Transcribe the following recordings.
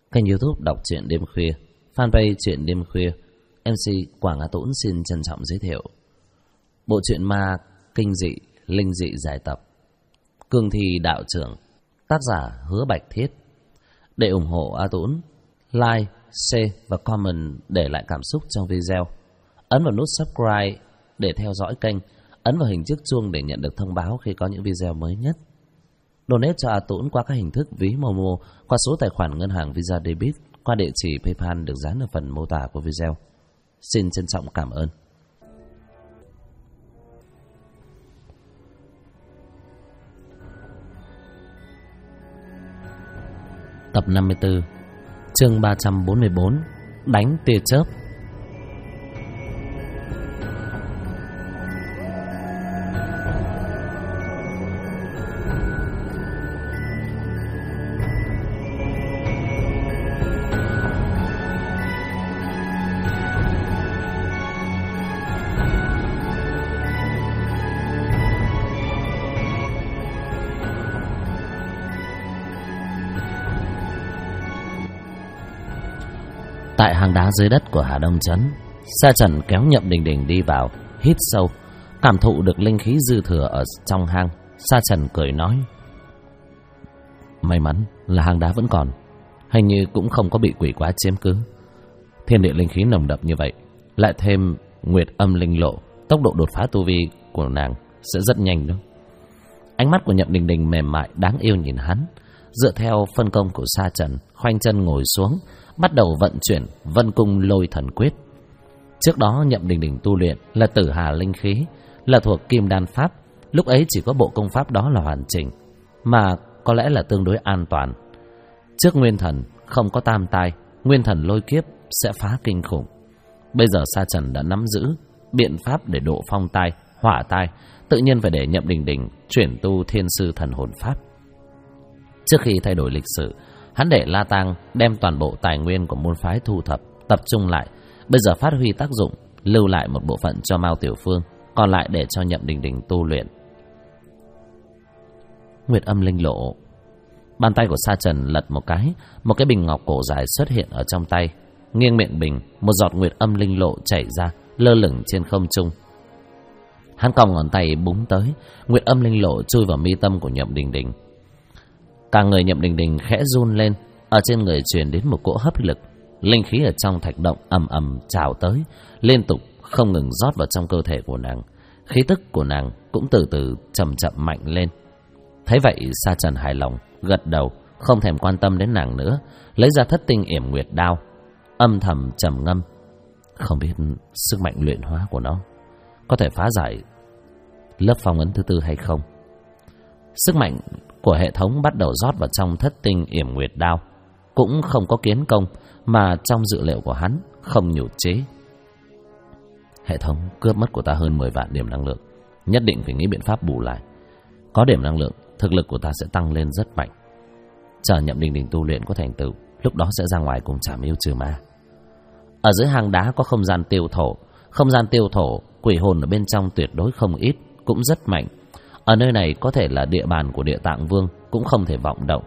kênh YouTube Đọc truyện đêm khuya, fanpage truyện đêm khuya. MC Quảng Á Tũng xin trân trọng giới thiệu bộ truyện ma kinh dị, linh dị dài tập Cương Thi Đạo Trưởng, tác giả Hứa Bạch Thiết. Để ủng hộ A Tũng, like, share và comment để lại cảm xúc trong video. Ấn vào nút subscribe để theo dõi kênh, ấn vào hình chiếc chuông để nhận được thông báo khi có những video mới nhất. Donate cho A Tũng qua các hình thức ví Momo, qua số tài khoản ngân hàng Visa Debit, qua địa chỉ PayPal được dán ở phần mô tả của video. Xin trân trọng cảm ơn. Tập 54, chương 344, đánh tia chớp. Tại hang đá dưới đất của Hà Đông Trấn, Sa Trần kéo Nhậm Đình Đình đi vào, hít sâu, cảm thụ được linh khí dư thừa ở trong hang. Sa Trần cười nói: may mắn là hang đá vẫn còn, hình như cũng không có bị quỷ quái chiếm cứ. Thiên địa linh khí nồng đậm như vậy, lại thêm nguyệt âm linh lộ, tốc độ đột phá tu vi của nàng sẽ rất nhanh đó. Ánh mắt của Nhậm Đình Đình mềm mại đáng yêu nhìn hắn, dựa theo phân công của Sa Trần, khoanh chân ngồi xuống, bắt đầu vận chuyển Vân Cung Lôi Thần Quyết. Trước đó Nhậm Đình Đình tu luyện là Tử Hà linh khí, là thuộc Kim Đan pháp, lúc ấy chỉ có bộ công pháp đó là hoàn chỉnh, mà có lẽ là tương đối an toàn. Trước nguyên thần không có tam tai, nguyên thần lôi kiếp sẽ phá kinh khủng. Bây giờ Sa Trần đã nắm giữ biện pháp để độ phong tai, hỏa tai, tự nhiên phải để Nhậm Đình Đình chuyển tu Thiên Sư Thần Hồn Pháp. Trước khi thay đổi lịch sử, hắn để La Tang đem toàn bộ tài nguyên của môn phái thu thập, tập trung lại. Bây giờ phát huy tác dụng, lưu lại một bộ phận cho Mao Tiểu Phương, còn lại để cho Nhậm Đình Đình tu luyện. Nguyệt âm linh lộ. Bàn tay của Sa Trần lật một cái bình ngọc cổ dài xuất hiện ở trong tay. Nghiêng miệng bình, một giọt nguyệt âm linh lộ chảy ra, lơ lửng trên không trung. Hắn cong ngón tay búng tới, nguyệt âm linh lộ chui vào mi tâm của Nhậm Đình Đình. Cả người Nhậm Đình Đình khẽ run lên, ở trên người truyền đến một cỗ hấp lực, linh khí ở trong thạch động ầm ầm trào tới, liên tục không ngừng rót vào trong cơ thể của nàng. Khí tức của nàng cũng từ từ chậm chậm mạnh lên. Thấy vậy, Sa Trần hài lòng, gật đầu, không thèm quan tâm đến nàng nữa, lấy ra Thất Tinh Yểm Nguyệt Đao, âm thầm trầm ngâm. Không biết sức mạnh luyện hóa của nó có thể phá giải lớp phong ấn thứ tư hay không. Sức mạnh của hệ thống bắt đầu rót vào trong Thất Tinh Yểm Nguyệt Đao, cũng không có kiến công, mà trong dự liệu của hắn không nhụt chí. Hệ thống cướp mất của ta hơn 10 vạn điểm năng lượng, nhất định phải nghĩ biện pháp bù lại. Có điểm năng lượng, thực lực của ta sẽ tăng lên rất mạnh. Chờ Nhậm Đình Đình tu luyện có thành tựu, lúc đó sẽ ra ngoài cùng Trảm Yêu trừ ma. Ở dưới hang đá có không gian tiêu thổ. Không gian tiêu thổ, quỷ hồn ở bên trong tuyệt đối không ít, cũng rất mạnh. Ở nơi này có thể là địa bàn của Địa Tạng Vương, cũng không thể vọng động.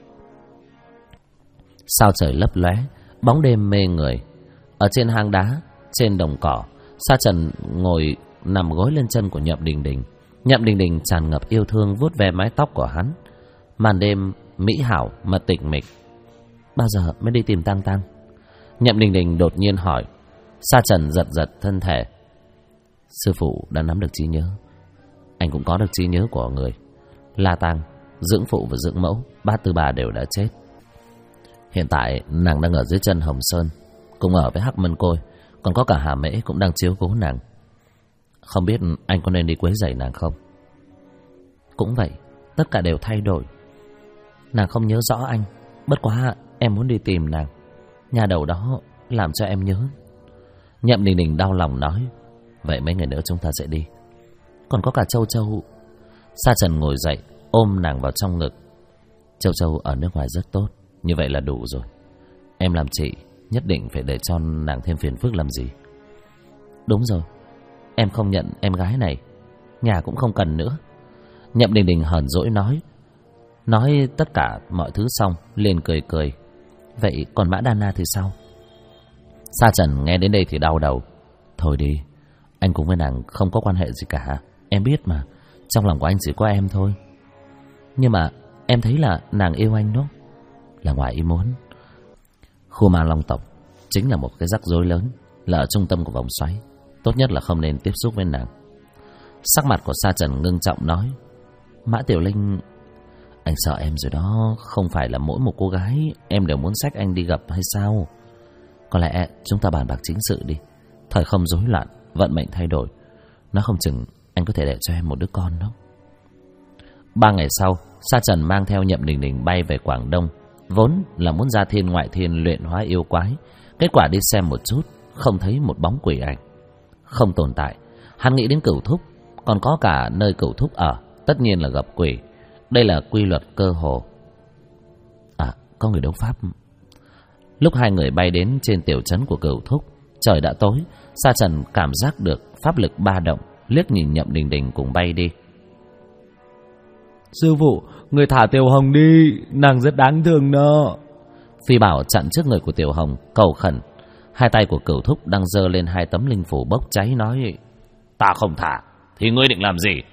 Sao trời lấp lóe, bóng đêm mê người. Ở trên hang đá, trên đồng cỏ, Sa Trần ngồi nằm gối lên chân của Nhậm Đình Đình. Nhậm Đình Đình tràn ngập yêu thương vuốt ve mái tóc của hắn. Màn đêm mỹ hảo mà tịch mịch. Bao giờ mới đi tìm Tang Tang? Nhậm Đình Đình đột nhiên hỏi. Sa Trần giật giật thân thể. Sư phụ đã nắm được trí nhớ, anh cũng có được trí nhớ của người. La Tang, dưỡng phụ và dưỡng mẫu, bát tư bà đều đã chết. Hiện tại nàng đang ở dưới chân Hồng Sơn, cùng ở với Hắc Mân Côi, còn có cả Hà Mễ cũng đang chiếu cố nàng. Không biết anh có nên đi quấy rầy nàng không? Cũng vậy, tất cả đều thay đổi. Nàng không nhớ rõ anh, bất quá em muốn đi tìm nàng. Nhà đầu đó làm cho em nhớ. Nhậm Đình Đình đau lòng nói. Vậy mấy ngày nữa chúng ta sẽ đi. Còn có cả Châu Châu. Sa Trần ngồi dậy, ôm nàng vào trong ngực. Châu Châu ở nước ngoài rất tốt, như vậy là đủ rồi. Em làm chị, nhất định phải để cho nàng thêm phiền phức làm gì. Đúng rồi, em không nhận em gái này, nhà cũng không cần nữa. Nhậm Đình Đình hờn dỗi nói tất cả mọi thứ xong, liền cười cười. Vậy còn Mã Đa Na thì sao? Sa Trần nghe đến đây thì đau đầu. Thôi đi, anh cùng với nàng không có quan hệ gì cả. Em biết mà, trong lòng của anh chỉ có em thôi. Nhưng mà em thấy là nàng yêu anh đó. Là ngoài ý muốn. Khu ma long tộc chính là một cái rắc rối lớn, là ở trung tâm của vòng xoáy. Tốt nhất là không nên tiếp xúc với nàng. Sắc mặt của Sa Trần ngưng trọng nói: Mã Tiểu Linh, anh sợ em rồi đó. Không phải là mỗi một cô gái em đều muốn xách anh đi gặp hay sao? Có lẽ chúng ta bàn bạc chính sự đi. Thời không rối loạn, vận mệnh thay đổi, nó không chừng anh có thể để cho em một đứa con đó. 3 ngày sau, Sa Trần mang theo Nhậm Đình Đình bay về Quảng Đông. Vốn là muốn ra thiên ngoại thiên luyện hóa yêu quái. Kết quả đi xem một chút, không thấy một bóng quỷ ảnh, không tồn tại. Hắn nghĩ đến Cửu Thúc, còn có cả nơi Cửu Thúc ở, tất nhiên là gặp quỷ. Đây là quy luật cơ hồ. À, có người đấu pháp. Lúc hai người bay đến trên tiểu trấn của Cửu Thúc, trời đã tối. Sa Trần cảm giác được pháp lực ba động, liếc nhìn Nhậm Đình Đình cùng bay đi. Sư phụ, người thả Tiểu Hồng đi, nàng rất đáng thương đó. Phi Bảo chặn trước người của Tiểu Hồng, cầu khẩn. Hai tay của Cửu Thúc đang giơ lên 2 tấm linh phủ bốc cháy, nói: Ta không thả thì ngươi định làm gì?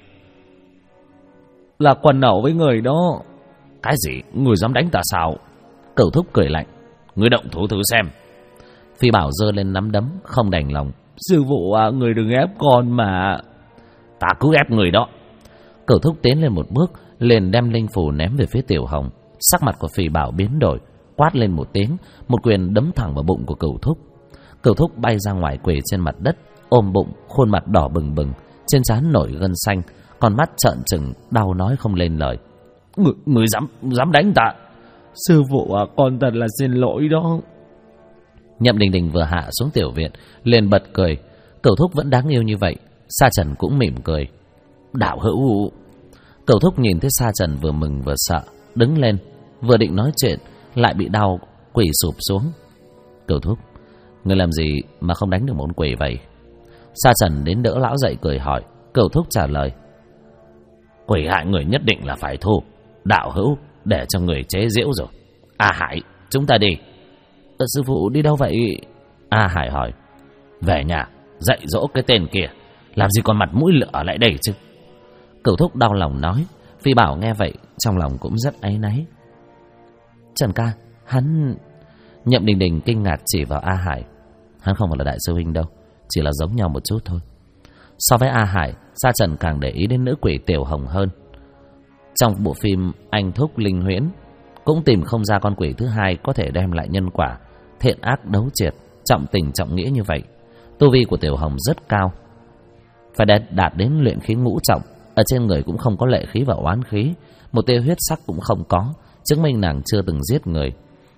Là quần nậu với người đó. Cái gì? Ngươi dám đánh ta sao? Cửu Thúc cười lạnh: Ngươi động thủ thử xem. Phi Bảo giơ lên nắm đấm, không đành lòng: Sư phụ à, người đừng ép con mà. Ta cứ ép người đó. Cửu Thúc tiến lên một bước, liền đem linh phủ ném về phía Tiểu Hồng. Sắc mặt của Phi Bảo biến đổi, quát lên một tiếng, một quyền đấm thẳng vào bụng của Cửu Thúc. Cửu Thúc bay ra ngoài quỳ trên mặt đất, ôm bụng, khuôn mặt đỏ bừng bừng, trên trán nổi gân xanh, con mắt trợn trừng, đau nói không lên lời. Người dám đánh ta? Sư phụ à, con thật là xin lỗi đó. Nhậm Đình Đình vừa hạ xuống tiểu viện, liền bật cười. Cửu Thúc vẫn đáng yêu như vậy. Sa Trần cũng mỉm cười. Đạo hữu. Cửu Thúc nhìn thấy Sa Trần vừa mừng vừa sợ, đứng lên, vừa định nói chuyện lại bị đau, quỳ sụp xuống. Cửu Thúc, người làm gì mà không đánh được một quỷ vậy? Sa Trần đến đỡ lão dậy cười hỏi. Cửu Thúc trả lời: Quỷ hại người nhất định là phải thu. Đạo hữu để cho người chế giễu rồi. A Hải, chúng ta đi. Sư phụ đi đâu vậy? A Hải hỏi. Về nhà dạy dỗ cái tên kia, làm gì còn mặt mũi lửa lại đây chứ? Cửu Thúc đau lòng nói. Phi Bảo nghe vậy trong lòng cũng rất áy náy. Trần ca, hắn... Nhậm Đình Đình kinh ngạc chỉ vào A Hải. Hắn không phải là đại sư huynh đâu, chỉ là giống nhau một chút thôi. So với A Hải, Sa Trần càng để ý đến nữ quỷ Tiểu Hồng hơn. Trong bộ phim Anh Thúc Linh Huyễn cũng tìm không ra con quỷ thứ hai có thể đem lại nhân quả thiện ác đấu triệt, trọng tình trọng nghĩa như vậy. Tu vi của Tiểu Hồng rất cao, phải đạt đến luyện khí ngũ trọng. Ở trên người cũng không có lệ khí và oán khí, một tia huyết sắc cũng không có, chứng minh nàng chưa từng giết người.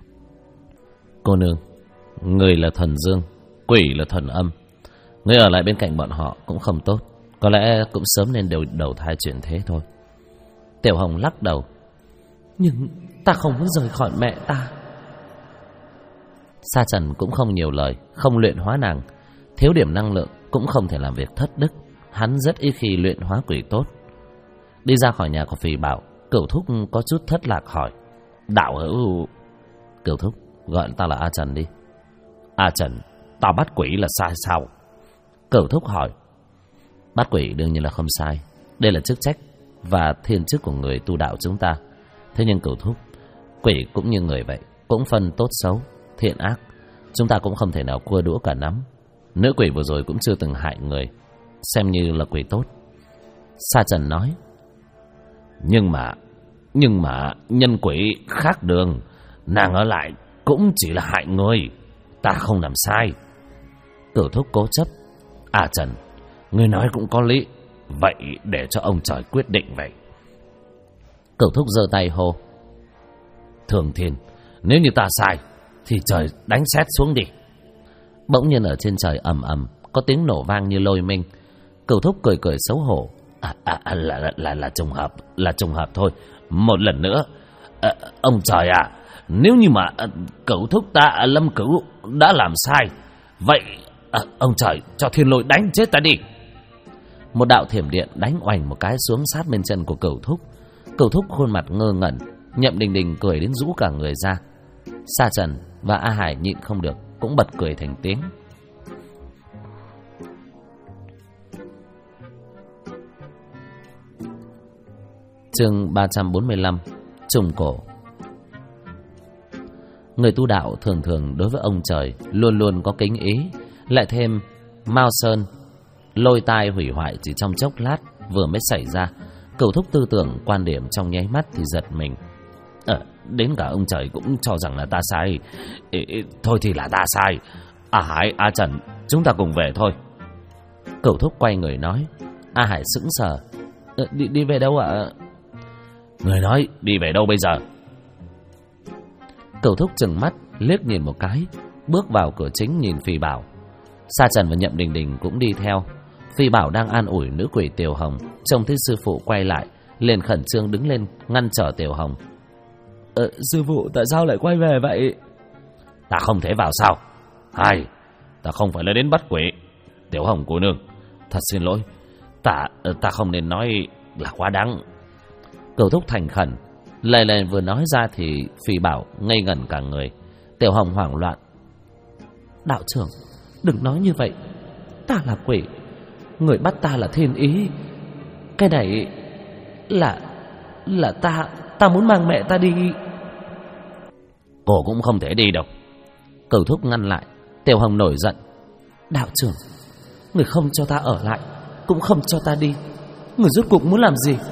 Cô nương, người là thần dương, quỷ là thần âm. Người ở lại bên cạnh bọn họ cũng không tốt, có lẽ cũng sớm nên đầu thai chuyển thế thôi. Tiểu Hồng lắc đầu. Nhưng ta không muốn rời khỏi mẹ ta. Sa Trần cũng không nhiều lời, không luyện hóa nàng. Thiếu điểm năng lượng cũng không thể làm việc thất đức. Hắn rất ít khi luyện hóa quỷ tốt. Đi ra khỏi nhà của Phi Bảo, Cửu Thúc có chút thất lạc hỏi. Đạo hữu. Cửu Thúc, gọi ta là A Trần đi. A Trần, tao bắt quỷ là sai sao? Cửu Thúc hỏi. Bắt quỷ đương nhiên là không sai, đây là chức trách và thiên chức của người tu đạo chúng ta. Thế nhưng Cửu Thúc, quỷ cũng như người vậy, cũng phân tốt xấu, thiện ác. Chúng ta cũng không thể nào cua đũa cả nắm. Nữ quỷ vừa rồi cũng chưa từng hại người, xem như là quỷ tốt. Sa Trần nói. Nhưng mà nhân quỷ khác đường, nàng ở lại cũng chỉ là hại người, ta không làm sai. Cửu Thúc cố chấp. À Trần, ngươi nói cũng có lý, vậy để cho ông trời quyết định vậy. Cửu Thúc giơ tay hô. Thường Thiên, nếu như ta sai thì trời đánh sét xuống đi. Bỗng nhiên ở trên trời ầm ầm có tiếng nổ vang như lôi minh. Cửu Thúc cười cười xấu hổ. Là trùng hợp thôi. Một lần nữa, ông trời à, nếu như mà Cửu Thúc ta Lâm Cửu đã làm sai, vậy ông trời cho thiên lôi đánh chết ta đi. Một đạo thiểm điện đánh oành một cái xuống sát bên chân của Cửu Thúc. Cửu Thúc khuôn mặt ngơ ngẩn. Nhậm Đình Đình cười đến rũ cả người ra. Sa Trần và A Hải nhịn không được cũng bật cười thành tiếng. Chương 345. Trùng cổ. Người tu đạo thường thường đối với ông trời luôn luôn có kính ý, lại thêm Mao Sơn lôi tai hủy hoại chỉ trong chốc lát vừa mới xảy ra, Cửu Thúc tư tưởng quan điểm trong nháy mắt thì giật mình. Đến cả ông trời cũng cho rằng là ta sai. Thôi thì là ta sai. A Hải, A Trần, chúng ta cùng về thôi. Cửu Thúc quay người nói. A Hải sững sờ. Đi về đâu ạ? Người nói đi về đâu bây giờ? Cửu Thúc trừng mắt liếc nhìn một cái, bước vào cửa chính nhìn Phì Bảo. Sa Trần và Nhậm Đình Đình cũng đi theo. Phì Bảo đang an ủi nữ quỷ Tiểu Hồng, trông thấy sư phụ quay lại liền khẩn trương đứng lên ngăn trở Tiểu Hồng. Sư phụ tại sao lại quay về vậy? Ta không thể vào sao? Hai, ta không phải là đến bắt quỷ. Tiểu Hồng cô nương, thật xin lỗi, ta không nên nói là quá đáng. Cửu Thúc thành khẩn. Lời này vừa nói ra thì Phì Bảo ngây ngẩn cả người. Tiểu Hồng hoảng loạn. Đạo trưởng, đừng nói như vậy. Ta là quỷ, người bắt ta là thiên ý. Cái này là ta muốn mang mẹ ta đi. Cô cũng không thể đi đâu. Cửu Thúc ngăn lại. Tiểu Hồng nổi giận. Đạo trưởng, người không cho ta ở lại, cũng không cho ta đi, người rốt cuộc muốn làm gì?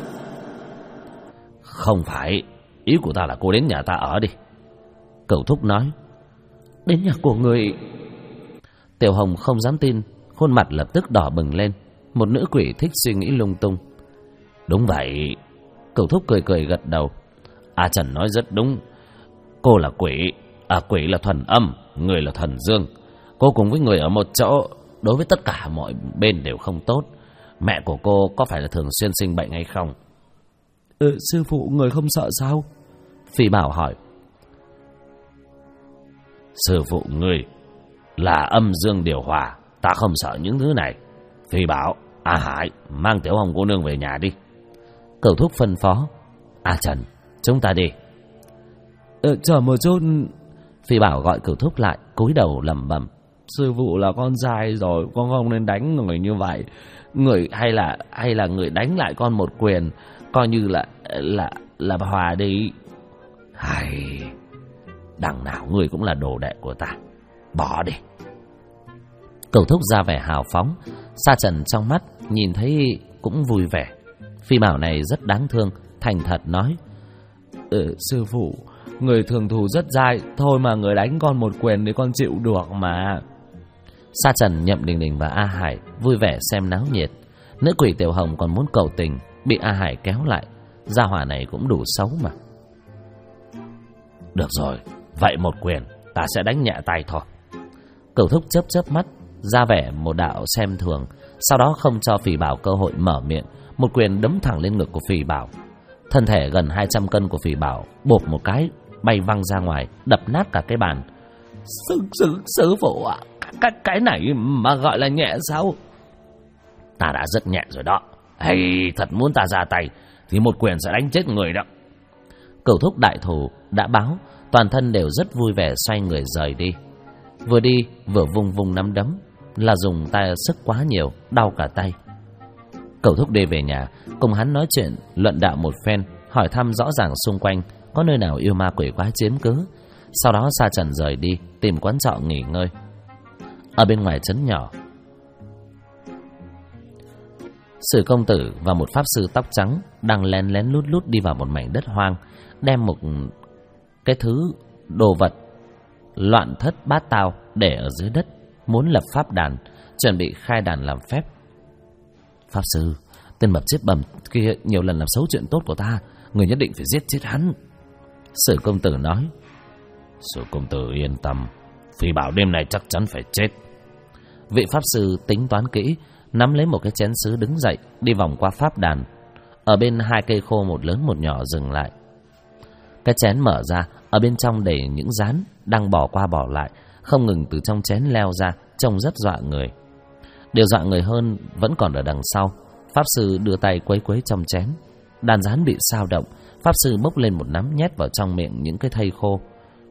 Không phải, ý của ta là cô đến nhà ta ở đi. Cửu Thúc nói. Đến nhà của người? Tiểu Hồng không dám tin, khuôn mặt lập tức đỏ bừng lên. Một nữ quỷ thích suy nghĩ lung tung. Đúng vậy. Cửu Thúc cười cười gật đầu. A Trần nói rất đúng. Cô là quỷ, quỷ là thuần âm, người là thuần dương. Cô cùng với người ở một chỗ, đối với tất cả mọi bên đều không tốt. Mẹ của cô có phải là thường xuyên sinh bệnh hay không? Sư phụ, người không sợ sao? Phì Bảo hỏi. Sư phụ ngươi là âm dương điều hòa, ta không sợ những thứ này. Phì Bảo, A Hải, mang Tiểu Hồng cô nương về nhà đi. Cửu Thúc phân phó. A Trần, chúng ta đi. Chờ một chút. Phì Bảo gọi Cửu Thúc lại, cúi đầu lẩm bẩm. Sư phụ là con sai rồi, con không nên đánh người như vậy. Người hay là người đánh lại con một quyền, coi như là hòa đi. Hay, đằng nào người cũng là đồ đệ của ta, bỏ đi. Cửu Thúc ra vẻ hào phóng. Sa Trần trong mắt nhìn thấy cũng vui vẻ. Phì Bảo này rất đáng thương, thành thật nói. Sư phụ, người thường thù rất dai, thôi mà người đánh con một quyền thì con chịu được mà. Sa Trần, Nhậm Đình Đình và A Hải vui vẻ xem náo nhiệt. Nữ quỷ Tiểu Hồng còn muốn cầu tình, bị A Hải kéo lại. Gia hỏa này cũng đủ xấu mà. Được rồi, vậy một quyền ta sẽ đánh nhẹ tay thôi. Cửu Thúc chớp chớp mắt, ra vẻ một đạo xem thường. Sau đó không cho Phì Bảo cơ hội mở miệng, một quyền đấm thẳng lên ngực của Phì Bảo. Thân thể gần 200 cân của Phì Bảo bộp một cái bay văng ra ngoài, đập nát cả cái bàn. Sư phụ ạ, cái này mà gọi là nhẹ sao? Ta đã rất nhẹ rồi đó. Hay thật muốn ta ra tay thì một quyền sẽ đánh chết người đó. Cửu Thúc đại thù đã báo, toàn thân đều rất vui vẻ xoay người rời đi. Vừa đi vừa vung vung nắm đấm, là dùng tay sức quá nhiều, đau cả tay. Cửu Thúc đi về nhà, cùng hắn nói chuyện, luận đạo một phen, hỏi thăm rõ ràng xung quanh có nơi nào yêu ma quỷ quái chiếm cứ. Sau đó Sa Trần rời đi, tìm quán trọ nghỉ ngơi. Ở bên ngoài trấn nhỏ, Sử công tử và một pháp sư tóc trắng đang lén lén lút lút đi vào một mảnh đất hoang, đem một cái thứ đồ vật loạn thất bát tao để ở dưới đất, muốn lập pháp đàn, chuẩn bị khai đàn làm phép. Pháp sư, tên mập chết bầm kia nhiều lần làm xấu chuyện tốt của ta, người nhất định phải giết chết hắn. Sử công tử nói. Sử công tử yên tâm, Phì Bảo đêm nay chắc chắn phải chết. Vị pháp sư tính toán kỹ, nắm lấy một cái chén sứ đứng dậy, đi vòng qua pháp đàn. Ở bên hai cây khô một lớn một nhỏ dừng lại. Cái chén mở ra, ở bên trong đầy những rán đang bỏ qua bỏ lại, không ngừng từ trong chén leo ra, trông rất dọa người. Điều dọa người hơn vẫn còn ở đằng sau. Pháp sư đưa tay quấy quấy trong chén, đàn rán bị xao động. Pháp sư bốc lên một nắm nhét vào trong miệng những cái thây khô.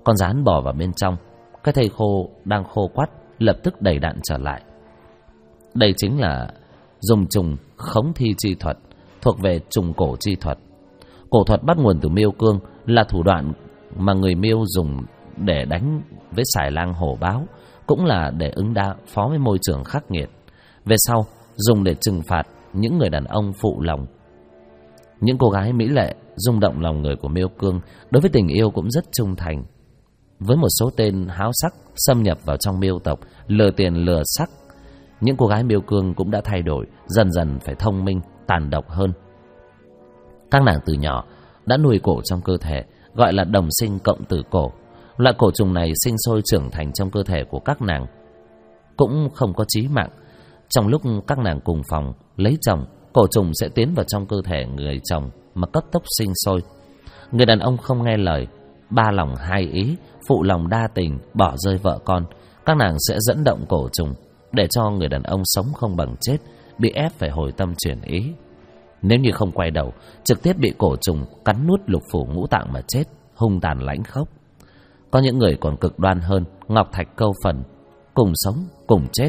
Con rán bò vào bên trong. Cái thây khô đang khô quắt lập tức đầy đặn trở lại. Đây chính là dùng trùng khống thi chi thuật, thuộc về trùng cổ chi thuật. Cổ thuật bắt nguồn từ Miêu Cương, là thủ đoạn mà người Miêu dùng để đánh với xài lang hổ báo, cũng là để ứng phó với môi trường khắc nghiệt. Về sau dùng để trừng phạt những người đàn ông phụ lòng. Những cô gái mỹ lệ rung động lòng người của Miêu Cương, đối với tình yêu cũng rất trung thành. Với một số tên háo sắc xâm nhập vào trong Miêu tộc, lừa tiền lừa sắc, những cô gái Miêu Cương cũng đã thay đổi, dần dần phải thông minh, tàn độc hơn. Các nàng từ nhỏ đã nuôi cổ trong cơ thể, gọi là đồng sinh cộng tử cổ. Loại cổ trùng này sinh sôi trưởng thành trong cơ thể của các nàng, cũng không có chí mạng. Trong lúc các nàng cùng phòng lấy chồng, cổ trùng sẽ tiến vào trong cơ thể người chồng mà cấp tốc sinh sôi. Người đàn ông không nghe lời, ba lòng hai ý, phụ lòng đa tình, bỏ rơi vợ con, các nàng sẽ dẫn động cổ trùng để cho người đàn ông sống không bằng chết, bị ép phải hồi tâm chuyển ý. Nếu như không quay đầu, trực tiếp bị cổ trùng cắn nuốt lục phủ ngũ tạng mà chết, hung tàn lãnh khốc. Có những người còn cực đoan hơn, ngọc thạch câu phần, cùng sống cùng chết.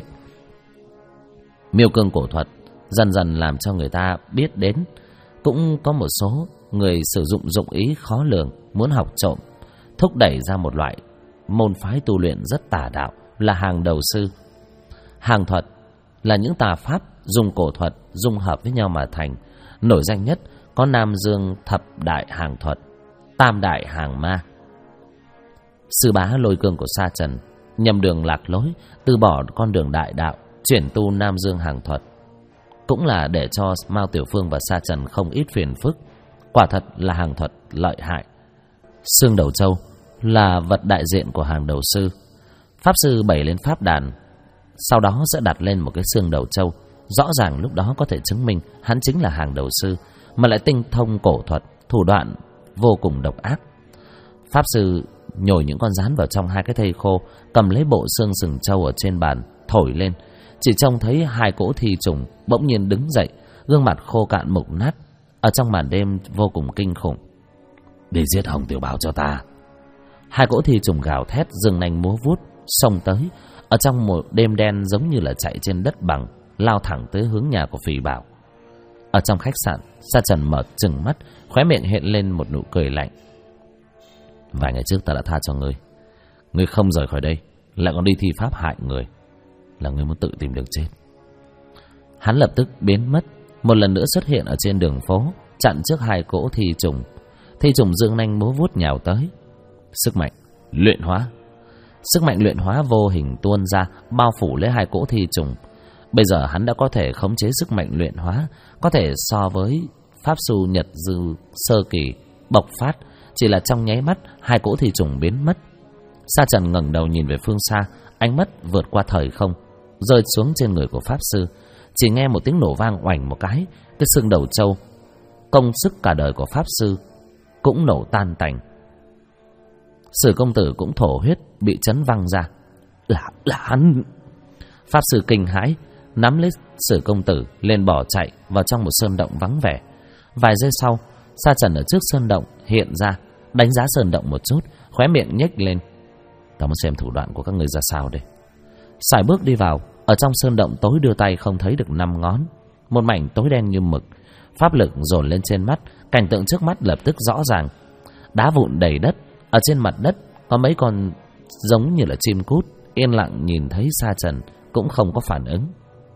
Miêu Cương cổ thuật dần dần làm cho người ta biết đến. Cũng có một số người sử dụng dụng ý khó lường, muốn học trộm, thúc đẩy ra một loại môn phái tu luyện rất tà đạo, là hàng đầu sư. Hàng thuật là những tà pháp dùng cổ thuật dung hợp với nhau mà thành. Nổi danh nhất có Nam Dương thập đại hàng thuật, tam đại hàng ma. Sư bá Lôi Cương của Sa Trần nhầm đường lạc lối, từ bỏ con đường đại đạo, chuyển tu Nam Dương hàng thuật, cũng là để cho Mao Tiểu Phương và Sa Trần không ít phiền phức. Quả thật là hàng thuật lợi hại. Xương đầu trâu là vật đại diện của hàng đầu sư. Pháp sư bày lên pháp đàn, sau đó sẽ đặt lên một cái xương đầu trâu. Rõ ràng lúc đó có thể chứng minh hắn chính là hàng đầu sư, mà lại tinh thông cổ thuật, thủ đoạn vô cùng độc ác. Pháp sư nhồi những con rán vào trong hai cái thây khô, cầm lấy bộ xương sừng trâu ở trên bàn, thổi lên. Chỉ trông thấy hai cỗ thi trùng bỗng nhiên đứng dậy, gương mặt khô cạn mục nát, ở trong màn đêm vô cùng kinh khủng. Đi giết Hồng Tiểu Bảo cho ta. Hai cỗ thi trùng gào thét, giương nanh múa vuốt, xông tới. Ở trong một đêm đen giống như là chạy trên đất bằng, lao thẳng tới hướng nhà của Phì Bảo. Ở trong khách sạn, Sa Trần mở trừng mắt, khóe miệng hiện lên một nụ cười lạnh. Vài ngày trước ta đã tha cho ngươi, ngươi không rời khỏi đây, lại còn đi thi pháp hại người, là ngươi muốn tự tìm đường chết. Hắn lập tức biến mất, một lần nữa xuất hiện ở trên đường phố, chặn trước hai cỗ thi trùng. Thi trùng dương nanh múa vuốt nhào tới. Sức mạnh luyện hóa. Sức mạnh luyện hóa vô hình tuôn ra, bao phủ lấy hai cỗ thi trùng. Bây giờ hắn đã có thể khống chế sức mạnh luyện hóa, có thể so với pháp sư Nhật Dư sơ kỳ bộc phát. Chỉ là trong nháy mắt, hai cỗ thi trùng biến mất. Sa Trần ngẩng đầu nhìn về phương xa, ánh mắt vượt qua thời không, rơi xuống trên người của pháp sư. Chỉ nghe một tiếng nổ vang oành một cái xương đầu trâu công sức cả đời của pháp sư cũng nổ tan tành. Sử công tử cũng thổ huyết, bị chấn văng ra. Là hắn! Pháp sư kinh hãi, nắm lấy Sử công tử lên bỏ chạy vào trong một sơn động vắng vẻ. Vài giây sau, Sa Trần ở trước sơn động hiện ra, đánh giá sơn động một chút, khóe miệng nhếch lên. Ta muốn xem thủ đoạn của các người ra sao đây. Sải bước đi vào. Ở trong sơn động tối đưa tay không thấy được 5 ngón, một mảnh tối đen như mực. Pháp lực dồn lên trên mắt, cảnh tượng trước mắt lập tức rõ ràng. Đá vụn đầy đất, ở trên mặt đất có mấy con giống như là chim cút, yên lặng nhìn thấy Sa Trần cũng không có phản ứng.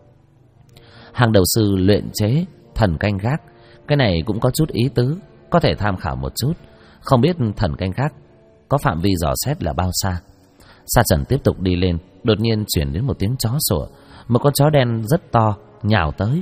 Hàng đầu sư luyện chế thần canh gác, cái này cũng có chút ý tứ, có thể tham khảo một chút. Không biết thần canh gác có phạm vi dò xét là bao xa. Sa Trần tiếp tục đi lên, đột nhiên chuyển đến một tiếng chó sủa. Một con chó đen rất to nhào tới.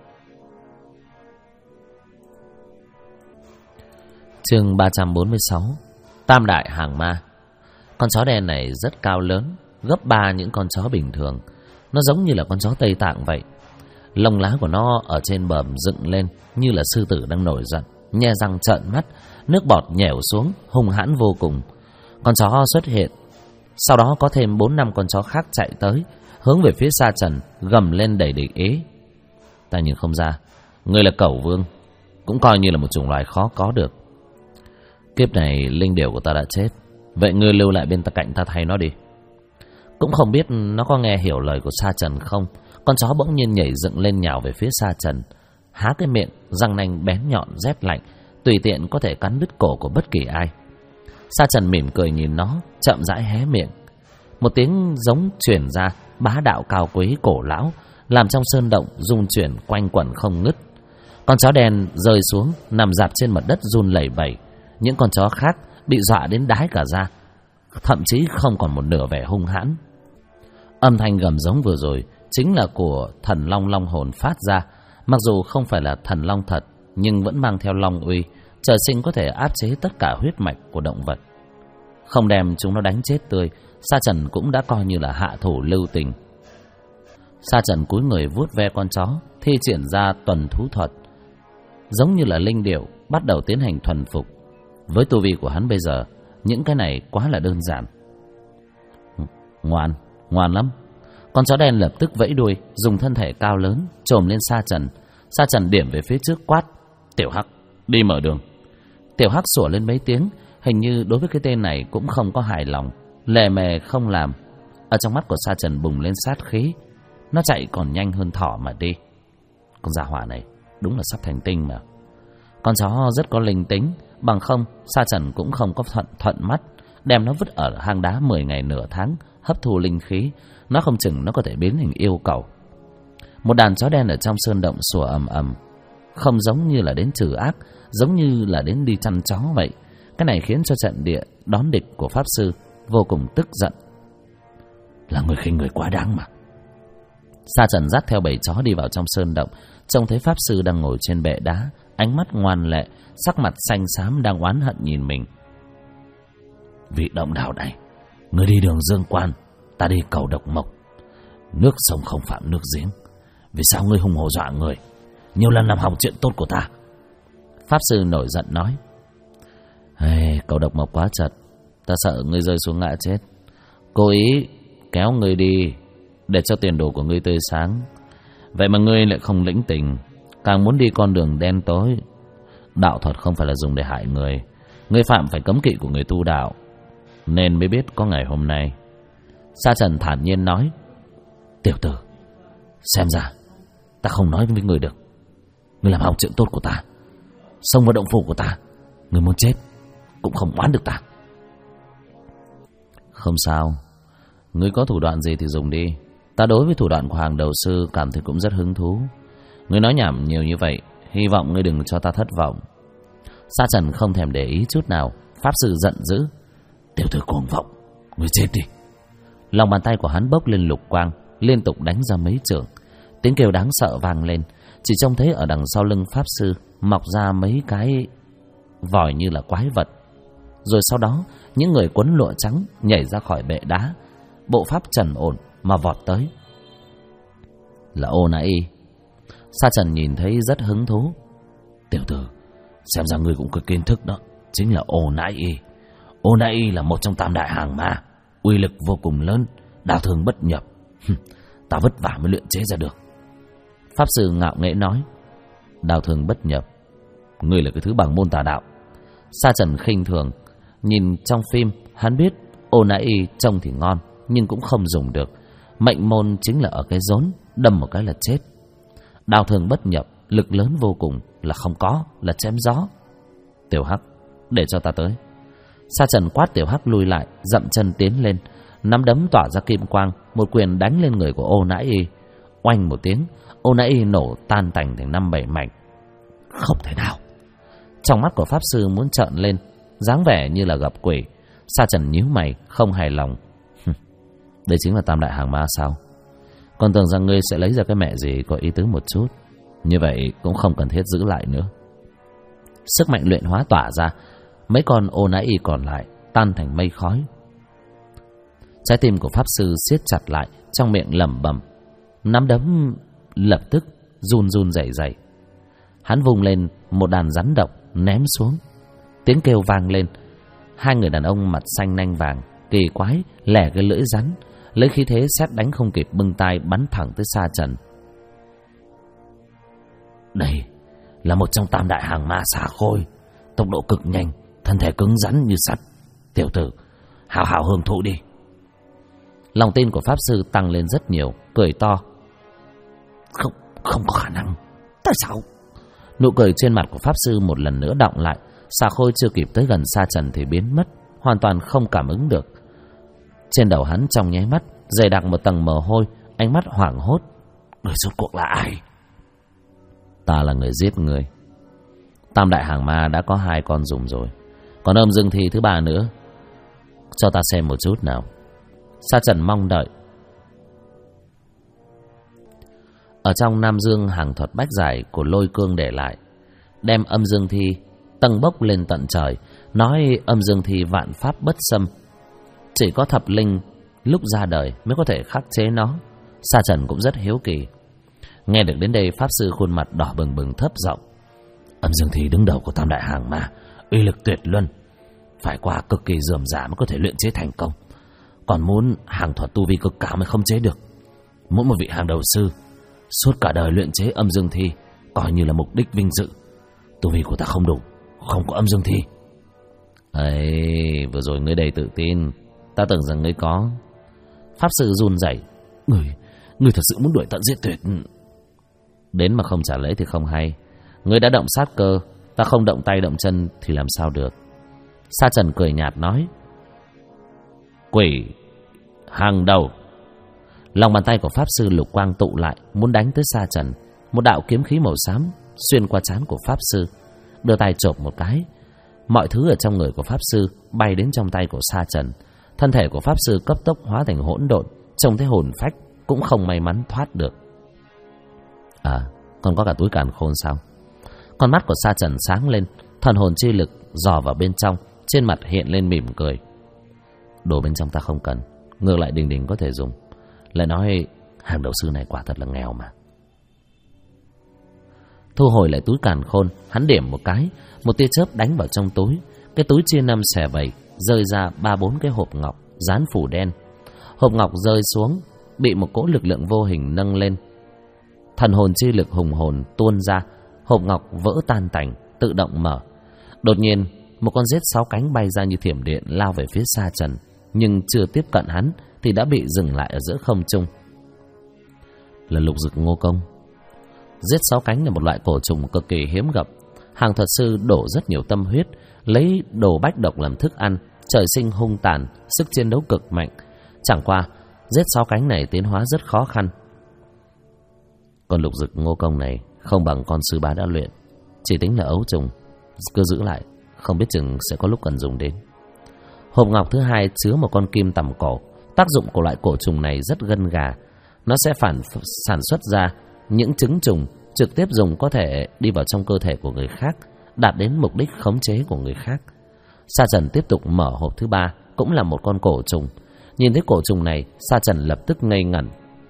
Chương 346. Tam đại hàng ma. Con chó đen này rất cao lớn, gấp 3 những con chó bình thường. Nó giống như là con chó Tây Tạng vậy. Lông lá của nó ở trên bờm dựng lên như là sư tử đang nổi giận, nhe răng trợn mắt, nước bọt nhèo xuống, hung hãn vô cùng. Con chó xuất hiện, sau đó có thêm 4-5 con chó khác chạy tới, hướng về phía Sa Trần, gầm lên đầy địch ý. Ta nhìn không ra, ngươi là Cẩu Vương, cũng coi như là một chủng loài khó có được. Kiếp này linh điểu của ta đã chết, Vậy ngươi lưu lại bên cạnh ta thay nó đi. Cũng không biết nó có nghe hiểu lời của Sa Trần không, con chó bỗng nhiên nhảy dựng lên nhào về phía Sa Trần, há cái miệng, răng nanh bén nhọn rét lạnh, tùy tiện có thể cắn đứt cổ của bất kỳ ai. Sa Trần mỉm cười nhìn nó, chậm rãi hé miệng. Một tiếng giống truyền ra, bá đạo cao quý cổ lão, làm trong sơn động rung chuyển quanh quẩn không ngứt. Con chó đen rơi xuống, nằm rạp trên mặt đất run lẩy bẩy. Những con chó khác bị dọa đến đái cả da, thậm chí không còn một nửa vẻ hung hãn. Âm thanh gầm giống vừa rồi chính là của thần long long hồn phát ra. Mặc dù không phải là thần long thật, nhưng vẫn mang theo long uy, trời sinh có thể áp chế tất cả huyết mạch của động vật. Không đem chúng nó đánh chết tươi, Sa Trần cũng đã coi như là hạ thủ lưu tình. Sa Trần cúi người vuốt ve con chó, thi triển ra tuần thú thuật, giống như là linh điểu bắt đầu tiến hành thuần phục. Với tu vi của hắn bây giờ, những cái này quá là đơn giản. Ngoan lắm. Con chó đen lập tức vẫy đuôi, dùng thân thể cao lớn chồm lên Sa Trần. Sa Trần điểm về phía trước quát: Tiểu Hắc, đi mở đường. Tiểu Hắc sủa lên mấy tiếng, hình như đối với cái tên này cũng không có hài lòng, lề mề không làm. Ở trong mắt của Sa Trần bùng lên sát khí, nó chạy còn nhanh hơn thỏ mà đi. Con gia hỏa này đúng là sắp thành tinh mà. Con chó rất có linh tính, bằng không Sa Trần cũng không có thuận mắt đem nó vứt ở hang đá 10 ngày nửa tháng, hấp thu linh khí. Nó không chừng nó có thể biến thành yêu cẩu. Một đàn chó đen ở trong sơn động sủa ầm ầm, không giống như là đến trừ ác, giống như là đến đi chăn chó vậy. Cái này khiến cho trận địa đón địch của pháp sư vô cùng tức giận. Là người khinh người quá đáng mà. Sa Trần dắt theo bầy chó đi vào trong sơn động, trông thấy pháp sư đang ngồi trên bệ đá, ánh mắt ngoan lệ, sắc mặt xanh xám đang oán hận nhìn mình. Vị động đạo này, người đi đường Dương Quan, ta đi cầu Độc Mộc. Nước sông không phạm nước giếng, vì sao ngươi hùng hổ dọa người, nhiều lần làm hỏng chuyện tốt của ta? Pháp sư nổi giận nói: Cầu Độc Mộc quá chật, ta sợ ngươi rơi xuống ngã chết, cố ý kéo ngươi đi để cho tiền đồ của ngươi tươi sáng. Vậy mà ngươi lại không lĩnh tình, càng muốn đi con đường đen tối. Đạo thuật không phải là dùng để hại người, ngươi phạm phải cấm kỵ của người tu đạo, nên mới biết có ngày hôm nay. Sa Trần thản nhiên nói: Tiểu tử, xem ra ta không nói với người được. Ngươi làm hỏng chuyện tốt của ta, xông vào động phủ của ta, ngươi muốn chết cũng không oán được ta. Không sao, ngươi có thủ đoạn gì thì dùng đi. Ta đối với thủ đoạn của hàng đầu sư cảm thấy cũng rất hứng thú. Ngươi nói nhảm nhiều như vậy, hy vọng ngươi đừng cho ta thất vọng. Sa Trần không thèm để ý chút nào. Pháp sư giận dữ: Tiểu tử cuồng vọng, ngươi chết đi. Lòng bàn tay của hắn bốc lên lục quang, liên tục đánh ra mấy chưởng. Tiếng kêu đáng sợ vang lên. Chỉ trông thấy ở đằng sau lưng pháp sư mọc ra mấy cái vòi như là quái vật. Rồi sau đó những người quấn lụa trắng nhảy ra khỏi bệ đá, bộ pháp trần ổn mà vọt tới. Là Ô Nã Y. Sa Trần nhìn thấy rất hứng thú. Tiểu tử, xem ra ngươi cũng có kiến thức đó, chính là Ô Nã Y. Ô Nã Y là một trong tam đại hàng ma, uy lực vô cùng lớn, đao thương bất nhập. Ta vất vả mới luyện chế ra được. Pháp sư ngạo nghễ nói: Đao thương bất nhập, ngươi là cái thứ bằng môn tà đạo. Sa Trần khinh thường. Nhìn trong phim, hắn biết Ô Nã Y trông thì ngon, nhưng cũng không dùng được. Mệnh môn chính là ở cái rốn, đâm một cái là chết. Đao thương bất nhập, lực lớn vô cùng, là không có, là chém gió. Tiểu Hắc, để cho ta tới. Sa Trần quát Tiểu Hắc lùi lại, dậm chân tiến lên, nắm đấm tỏa ra kim quang, một quyền đánh lên người của Ô Nã Y. Oanh một tiếng, Ô Nã Y nổ tan tành thành 5-7 mảnh. Không thể nào. Trong mắt của pháp sư muốn trợn lên, dáng vẻ như là gặp quỷ. Sa Trần nhíu mày, không hài lòng. Đây chính là tam đại hàng ma sao? Còn tưởng rằng ngươi sẽ lấy ra cái mẹ gì có ý tứ một chút. Như vậy cũng không cần thiết giữ lại nữa. Sức mạnh luyện hóa tỏa ra, mấy con Ô Nã Y còn lại tan thành mây khói. Trái tim của pháp sư siết chặt lại, trong miệng lẩm bẩm, nắm đấm lập tức run run rẩy rẩy. Hắn vung lên một đàn rắn độc ném xuống. Tiếng kêu vang lên. Hai người đàn ông mặt xanh nanh vàng kỳ quái lẻ cái lưỡi rắn, lấy khí thế sét đánh không kịp bưng tay bắn thẳng tới Sa Trần. Đây là một trong tam đại hàng ma xà khôi, tốc độ cực nhanh, thân thể cứng rắn như sắt. Tiểu tử, hào hào hưởng thụ đi. Lòng tin của pháp sư tăng lên rất nhiều, cười to. Không có khả năng. Tại sao? Nụ cười trên mặt của pháp sư một lần nữa đọng lại. Xà Khôi chưa kịp tới gần Sa Trần thì biến mất, hoàn toàn không cảm ứng được. Trên đầu hắn trong nháy mắt dày đặc một tầng mồ hôi, ánh mắt hoảng hốt. Người rốt cuộc là ai? Ta là người giết người. Tam đại hàng ma đã có 2 con dùng rồi, còn âm dương thi thứ 3 nữa. Cho ta xem một chút nào. Sa Trần mong đợi. Ở trong Nam Dương hàng thuật bách giải của Lôi Cương để lại, đem âm dương thi tầng bốc lên tận trời, nói âm dương thi vạn pháp bất xâm, chỉ có thập linh lúc ra đời mới có thể khắc chế nó. Sa Trần cũng rất hiếu kỳ. Nghe được đến đây, pháp sư khuôn mặt đỏ bừng bừng thấp giọng. Âm dương thi đứng đầu của tam đại hàng ma, uy lực tuyệt luân, phải qua cực kỳ rườm rà mới có thể luyện chế thành công. Còn muốn hàng thuật tu vi cực cao mới không chế được. Mỗi một vị hàng đầu sư suốt cả đời luyện chế âm dương thi coi như là mục đích vinh dự. Tu vi của ta không đủ, không có âm dương thi. Ấy, vừa rồi ngươi đầy tự tin, ta tưởng rằng ngươi có. Pháp sư run rẩy. Người thật sự muốn đuổi tận giết tuyệt. Đến mà không trả lễ thì không hay. Ngươi đã động sát cơ, ta không động tay động chân thì làm sao được. Sa Trần cười nhạt nói. Quỷ hàng đầu. Lòng bàn tay của pháp sư lục quang tụ lại, muốn đánh tới Sa Trần. Một đạo kiếm khí màu xám xuyên qua trán của pháp sư, đưa tay chộp một cái. Mọi thứ ở trong người của pháp sư bay đến trong tay của Sa Trần. Thân thể của pháp sư cấp tốc hóa thành hỗn độn, trông thấy hồn phách cũng không may mắn thoát được. À, còn có cả túi càn khôn sao? Con mắt của Sa Trần sáng lên, thần hồn chi lực dò vào bên trong, trên mặt hiện lên mỉm cười. Đồ bên trong ta không cần, ngược lại Đình Đình có thể dùng. Lại nói hàng đầu sư này quả thật là nghèo mà. Thu hồi lại túi càn khôn, hắn điểm một cái, một tia chớp đánh vào trong túi. Cái túi chia 5 xẻ 7, rơi ra 3-4 cái hộp ngọc dán phủ đen. Hộp ngọc rơi xuống, bị một cỗ lực lượng vô hình nâng lên. Thần hồn chi lực hùng hồn tuôn ra, hộp ngọc vỡ tan tành, tự động mở. Đột nhiên, một con rết 6 cánh bay ra như thiểm điện lao về phía Sa Trần, nhưng chưa tiếp cận hắn thì đã bị dừng lại ở giữa không trung. Là lục dực ngô công. Rết 6 cánh là một loại cổ trùng cực kỳ hiếm gặp. Hàng thuật sư đổ rất nhiều tâm huyết, lấy đồ bách độc làm thức ăn, trời sinh hung tàn, sức chiến đấu cực mạnh. Chẳng qua, rết 6 cánh này tiến hóa rất khó khăn. Con lục dực ngô công này không bằng con sư bá đã luyện, chỉ tính là ấu trùng, cứ giữ lại, không biết chừng sẽ có lúc cần dùng đến. Hộp ngọc thứ 2 chứa một con kim tằm cổ. Tác dụng của loại cổ trùng này rất gân gà. Nó sẽ sản xuất ra những trứng trùng trực tiếp dùng có thể đi vào trong cơ thể của người khác, đạt đến mục đích khống chế của người khác. Sa Trần tiếp tục mở hộp thứ 3, cũng là một con cổ trùng. Nhìn thấy cổ trùng này, Sa Trần lập tức ngây ngẩn.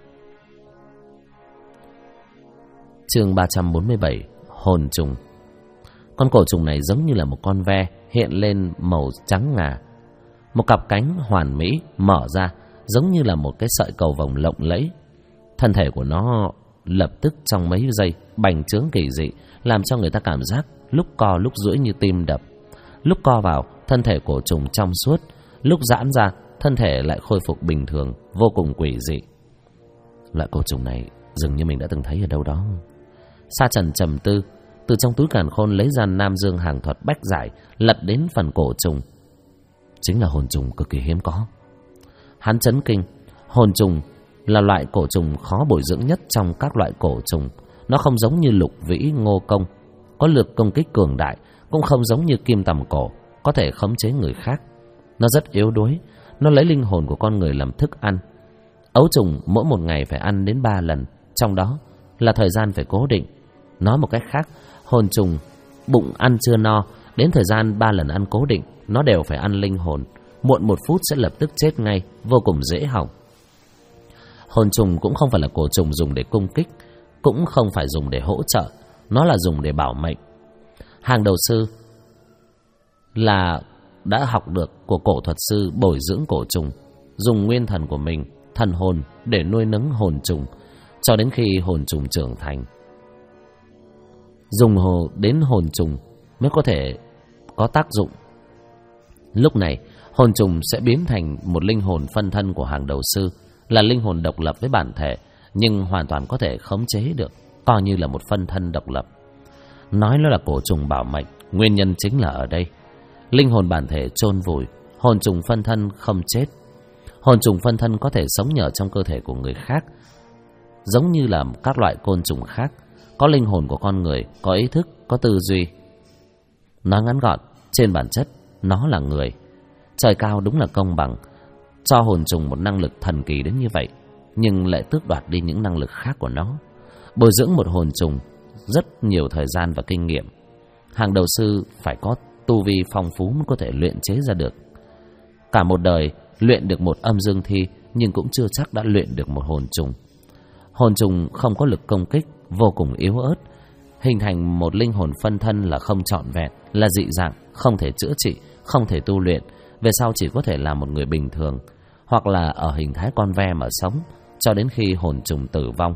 Chương 347, hồn trùng. Con cổ trùng này giống như là một con ve hiện lên màu trắng ngà. Một cặp cánh hoàn mỹ mở ra, giống như là một cái sợi cầu vồng lộng lẫy. Thân thể của nó lập tức trong mấy giây bành trướng kỳ dị, làm cho người ta cảm giác lúc co lúc duỗi như tim đập. Lúc co vào, thân thể cổ trùng trong suốt, lúc giãn ra, thân thể lại khôi phục bình thường, vô cùng quỷ dị. Loại cổ trùng này dường như mình đã từng thấy ở đâu đó. Sa Trần trầm tư, từ trong túi càn khôn lấy ra Nam Dương hàng thuật bách giải, lật đến phần cổ trùng. Chính là hồn trùng cực kỳ hiếm có. Hắn chấn kinh. Hồn trùng là loại cổ trùng khó bồi dưỡng nhất trong các loại cổ trùng. Nó không giống như lục vĩ ngô công có lực công kích cường đại, cũng không giống như kim tằm cổ có thể khống chế người khác. Nó rất yếu đuối. Nó lấy linh hồn của con người làm thức ăn. Ấu trùng mỗi một ngày phải ăn đến 3 lần, trong đó là thời gian phải cố định. Nói một cách khác, hồn trùng bụng ăn chưa no, đến thời gian 3 lần ăn cố định, nó đều phải ăn linh hồn. Muộn 1 phút sẽ lập tức chết ngay, vô cùng dễ hỏng. Hồn trùng cũng không phải là cổ trùng dùng để cung kích, cũng không phải dùng để hỗ trợ, nó là dùng để bảo mệnh. Hàng đầu sư là đã học được của cổ thuật sư bồi dưỡng cổ trùng, dùng nguyên thần của mình, thần hồn để nuôi nấng hồn trùng cho đến khi hồn trùng trưởng thành. Dùng đến hồn trùng mới có thể có tác dụng. Lúc này Hồn trùng sẽ biến thành một linh hồn phân thân của hàng đầu sư, là linh hồn độc lập với bản thể, nhưng hoàn toàn có thể khống chế được, coi như là một phân thân độc lập. Nói nó là cổ trùng bảo mệnh, nguyên nhân chính là ở đây. Linh hồn bản thể chôn vùi, hồn trùng phân thân không chết. Hồn trùng phân thân có thể sống nhờ trong cơ thể của người khác, giống như là các loại côn trùng khác, có linh hồn của con người, có ý thức, có tư duy. Nói ngắn gọn, trên bản chất, nó là người. Trời cao đúng là công bằng, cho hồn trùng một năng lực thần kỳ đến như vậy, nhưng lại tước đoạt đi những năng lực khác của nó. Bồi dưỡng một hồn trùng rất nhiều thời gian và kinh nghiệm. Hàng đầu sư phải có tu vi phong phú mới có thể luyện chế ra được. Cả một đời luyện được một âm dương thi, nhưng cũng chưa chắc đã luyện được một hồn trùng. Hồn trùng không có lực công kích, vô cùng yếu ớt. Hình thành một linh hồn phân thân là không trọn vẹn, là dị dạng, không thể chữa trị, không thể tu luyện. Về sau chỉ có thể là một người bình thường, hoặc là ở hình thái con ve mà sống, cho đến khi hồn trùng tử vong.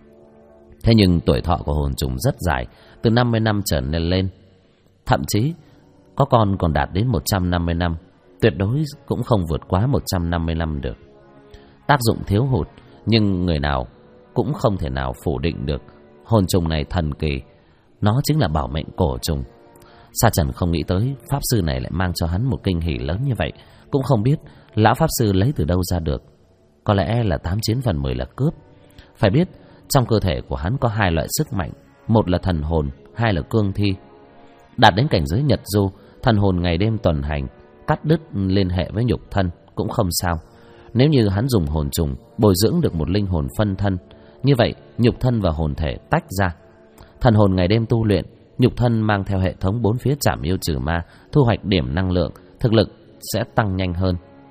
Thế nhưng tuổi thọ của hồn trùng rất dài, từ 50 năm trở nên lên. Thậm chí, có con còn đạt đến 150 năm, tuyệt đối cũng không vượt quá 150 năm được. Tác dụng thiếu hụt, nhưng người nào cũng không thể nào phủ định được hồn trùng này thần kỳ. Nó chính là bảo mệnh cổ trùng. Sa Trần không nghĩ tới pháp sư này lại mang cho hắn một kinh hỉ lớn như vậy, cũng không biết lão pháp sư lấy từ đâu ra được. Có lẽ là 8/9 phần 10 là cướp. Phải biết trong cơ thể của hắn có hai loại sức mạnh, một là thần hồn, hai là cương thi. Đạt đến cảnh giới nhật du, thần hồn ngày đêm tuần hành, cắt đứt liên hệ với nhục thân cũng không sao. Nếu như hắn dùng hồn trùng bồi dưỡng được một linh hồn phân thân, như vậy nhục thân và hồn thể tách ra. Thần hồn ngày đêm tu luyện, nhục thân mang theo hệ thống bốn phía trảm yêu trừ ma, thu hoạch điểm năng lượng, thực lực sẽ tăng nhanh hơn.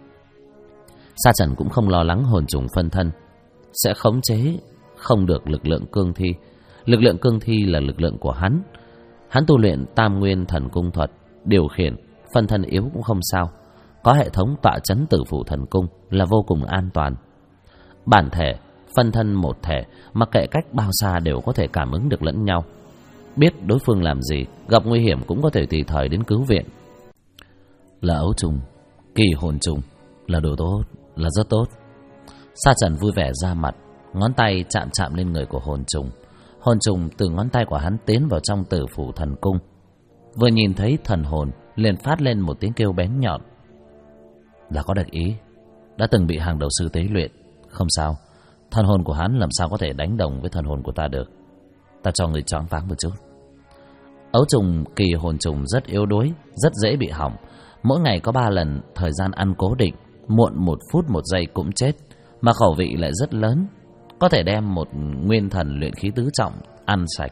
Sa Trần cũng không lo lắng hồn trùng phân thân sẽ khống chế không được lực lượng cương thi. Lực lượng cương thi là lực lượng của hắn. Hắn tu luyện Tam Nguyên Thần Cung thuật, điều khiển phân thân yếu cũng không sao. Có hệ thống tọa chấn Tử Phủ Thần Cung là vô cùng an toàn. Bản thể, phân thân một thể, mặc kệ cách bao xa đều có thể cảm ứng được lẫn nhau, biết đối phương làm gì, gặp nguy hiểm cũng có thể tùy thời đến cứu viện. Là ấu trùng, kỳ hồn trùng, là đồ tốt, là rất tốt. Sa Trần vui vẻ ra mặt, ngón tay chạm chạm lên người của hồn trùng. Hồn trùng từ ngón tay của hắn tiến vào trong Tử Phủ Thần Cung. Vừa nhìn thấy thần hồn, liền phát lên một tiếng kêu bén nhọn. Là có đặc ý, đã từng bị hàng đầu sư tế luyện. Không sao, thần hồn của hắn làm sao có thể đánh đồng với thần hồn của ta được. Ta cho người choáng váng một chút. Ấu trùng kỳ hồn trùng rất yếu đuối, rất dễ bị hỏng. Mỗi ngày có 3 lần thời gian ăn cố định, muộn 1 phút 1 giây cũng chết. Mà khẩu vị lại rất lớn, có thể đem một nguyên thần luyện khí tứ trọng ăn sạch.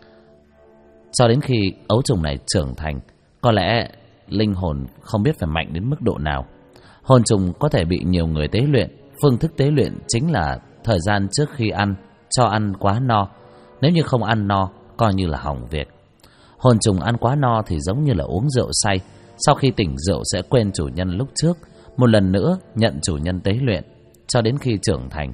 Cho đến khi ấu trùng này trưởng thành, có lẽ linh hồn không biết phải mạnh đến mức độ nào. Hồn trùng có thể bị nhiều người tế luyện. Phương thức tế luyện chính là thời gian trước khi ăn, cho ăn quá no. Nếu như không ăn no, coi như là hỏng việc. Hồn trùng ăn quá no thì giống như là uống rượu say. Sau khi tỉnh rượu sẽ quên chủ nhân lúc trước, một lần nữa nhận chủ nhân tế luyện, cho đến khi trưởng thành.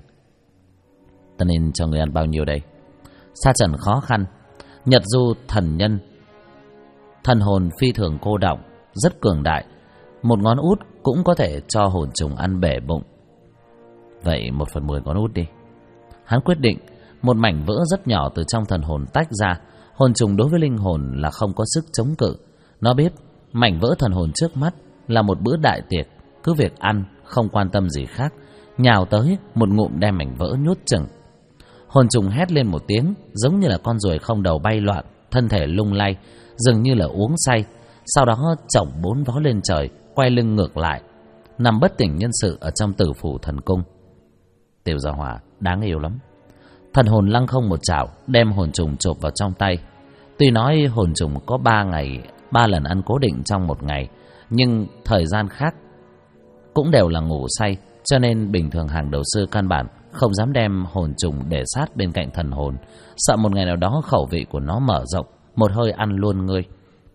Ta nên cho người ăn bao nhiêu đây? Sa Trần khó khăn. Nhật du thần nhân, thần hồn phi thường cô đọng, rất cường đại. Một ngón út cũng có thể cho hồn trùng ăn bể bụng. Vậy 1/10 ngón út đi. Hắn quyết định. Một mảnh vỡ rất nhỏ từ trong thần hồn tách ra. Hồn trùng đối với linh hồn là không có sức chống cự. Nó biết mảnh vỡ thần hồn trước mắt là một bữa đại tiệc, cứ việc ăn, không quan tâm gì khác, nhào tới một ngụm đem mảnh vỡ nhốt chừng. Hồn trùng hét lên một tiếng, giống như là con ruồi không đầu bay loạn, thân thể lung lay, dường như là uống say. Sau đó chổng 4 vó lên trời, quay lưng ngược lại, nằm bất tỉnh nhân sự ở trong Tử Phủ Thần Cung. Tiểu gia hỏa đáng yêu lắm. Thần hồn lăng không một chảo, đem hồn trùng chộp vào trong tay. Tuy nói hồn trùng có 3 lần ăn cố định trong một ngày, nhưng thời gian khác cũng đều là ngủ say, cho nên bình thường hàng đầu sư căn bản không dám đem hồn trùng để sát bên cạnh thần hồn, sợ một ngày nào đó khẩu vị của nó mở rộng, một hơi ăn luôn ngươi.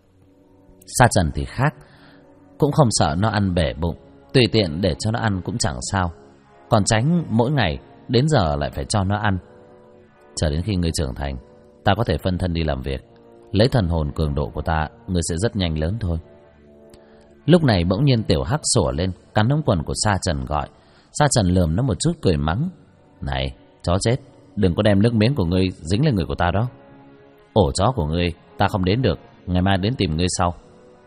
Sa Trần thì khác, cũng không sợ nó ăn bể bụng, tùy tiện để cho nó ăn cũng chẳng sao, còn tránh mỗi ngày đến giờ lại phải cho nó ăn. Chờ đến khi ngươi trưởng thành, ta có thể phân thân đi làm việc, lấy thần hồn cường độ của ta, ngươi sẽ rất nhanh lớn thôi. Lúc này bỗng nhiên Tiểu Hắc sủa lên, cắn ống quần của Sa Trần gọi. Sa Trần lườm nó một chút cười mắng: "Này, chó chết, đừng có đem nước miếng của ngươi dính lên người của ta đó. Ổ chó của ngươi ta không đến được, ngày mai đến tìm ngươi sau."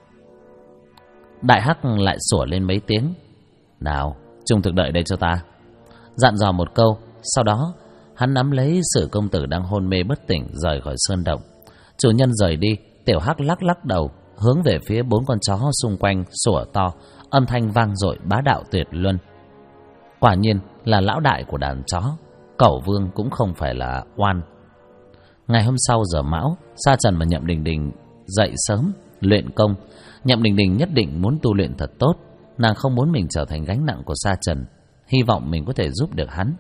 Đại Hắc lại sủa lên mấy tiếng: "Nào, trung thực đợi đây cho ta." Dặn dò một câu, sau đó hắn nắm lấy Sử công tử đang hôn mê bất tỉnh rời khỏi sơn động. Chủ nhân rời đi, Tiểu Hắc lắc lắc đầu hướng về phía 4 con chó xung quanh sủa to, âm thanh vang dội bá đạo tuyệt luân. Quả nhiên là lão đại của đàn chó, Cẩu Vương cũng không phải là oan. Ngày hôm sau giờ mão, Sa Trần và Nhậm Đình Đình dậy sớm luyện công. Nhậm Đình Đình nhất định muốn tu luyện thật tốt, nàng không muốn mình trở thành gánh nặng của Sa Trần, hy vọng mình có thể giúp được hắn.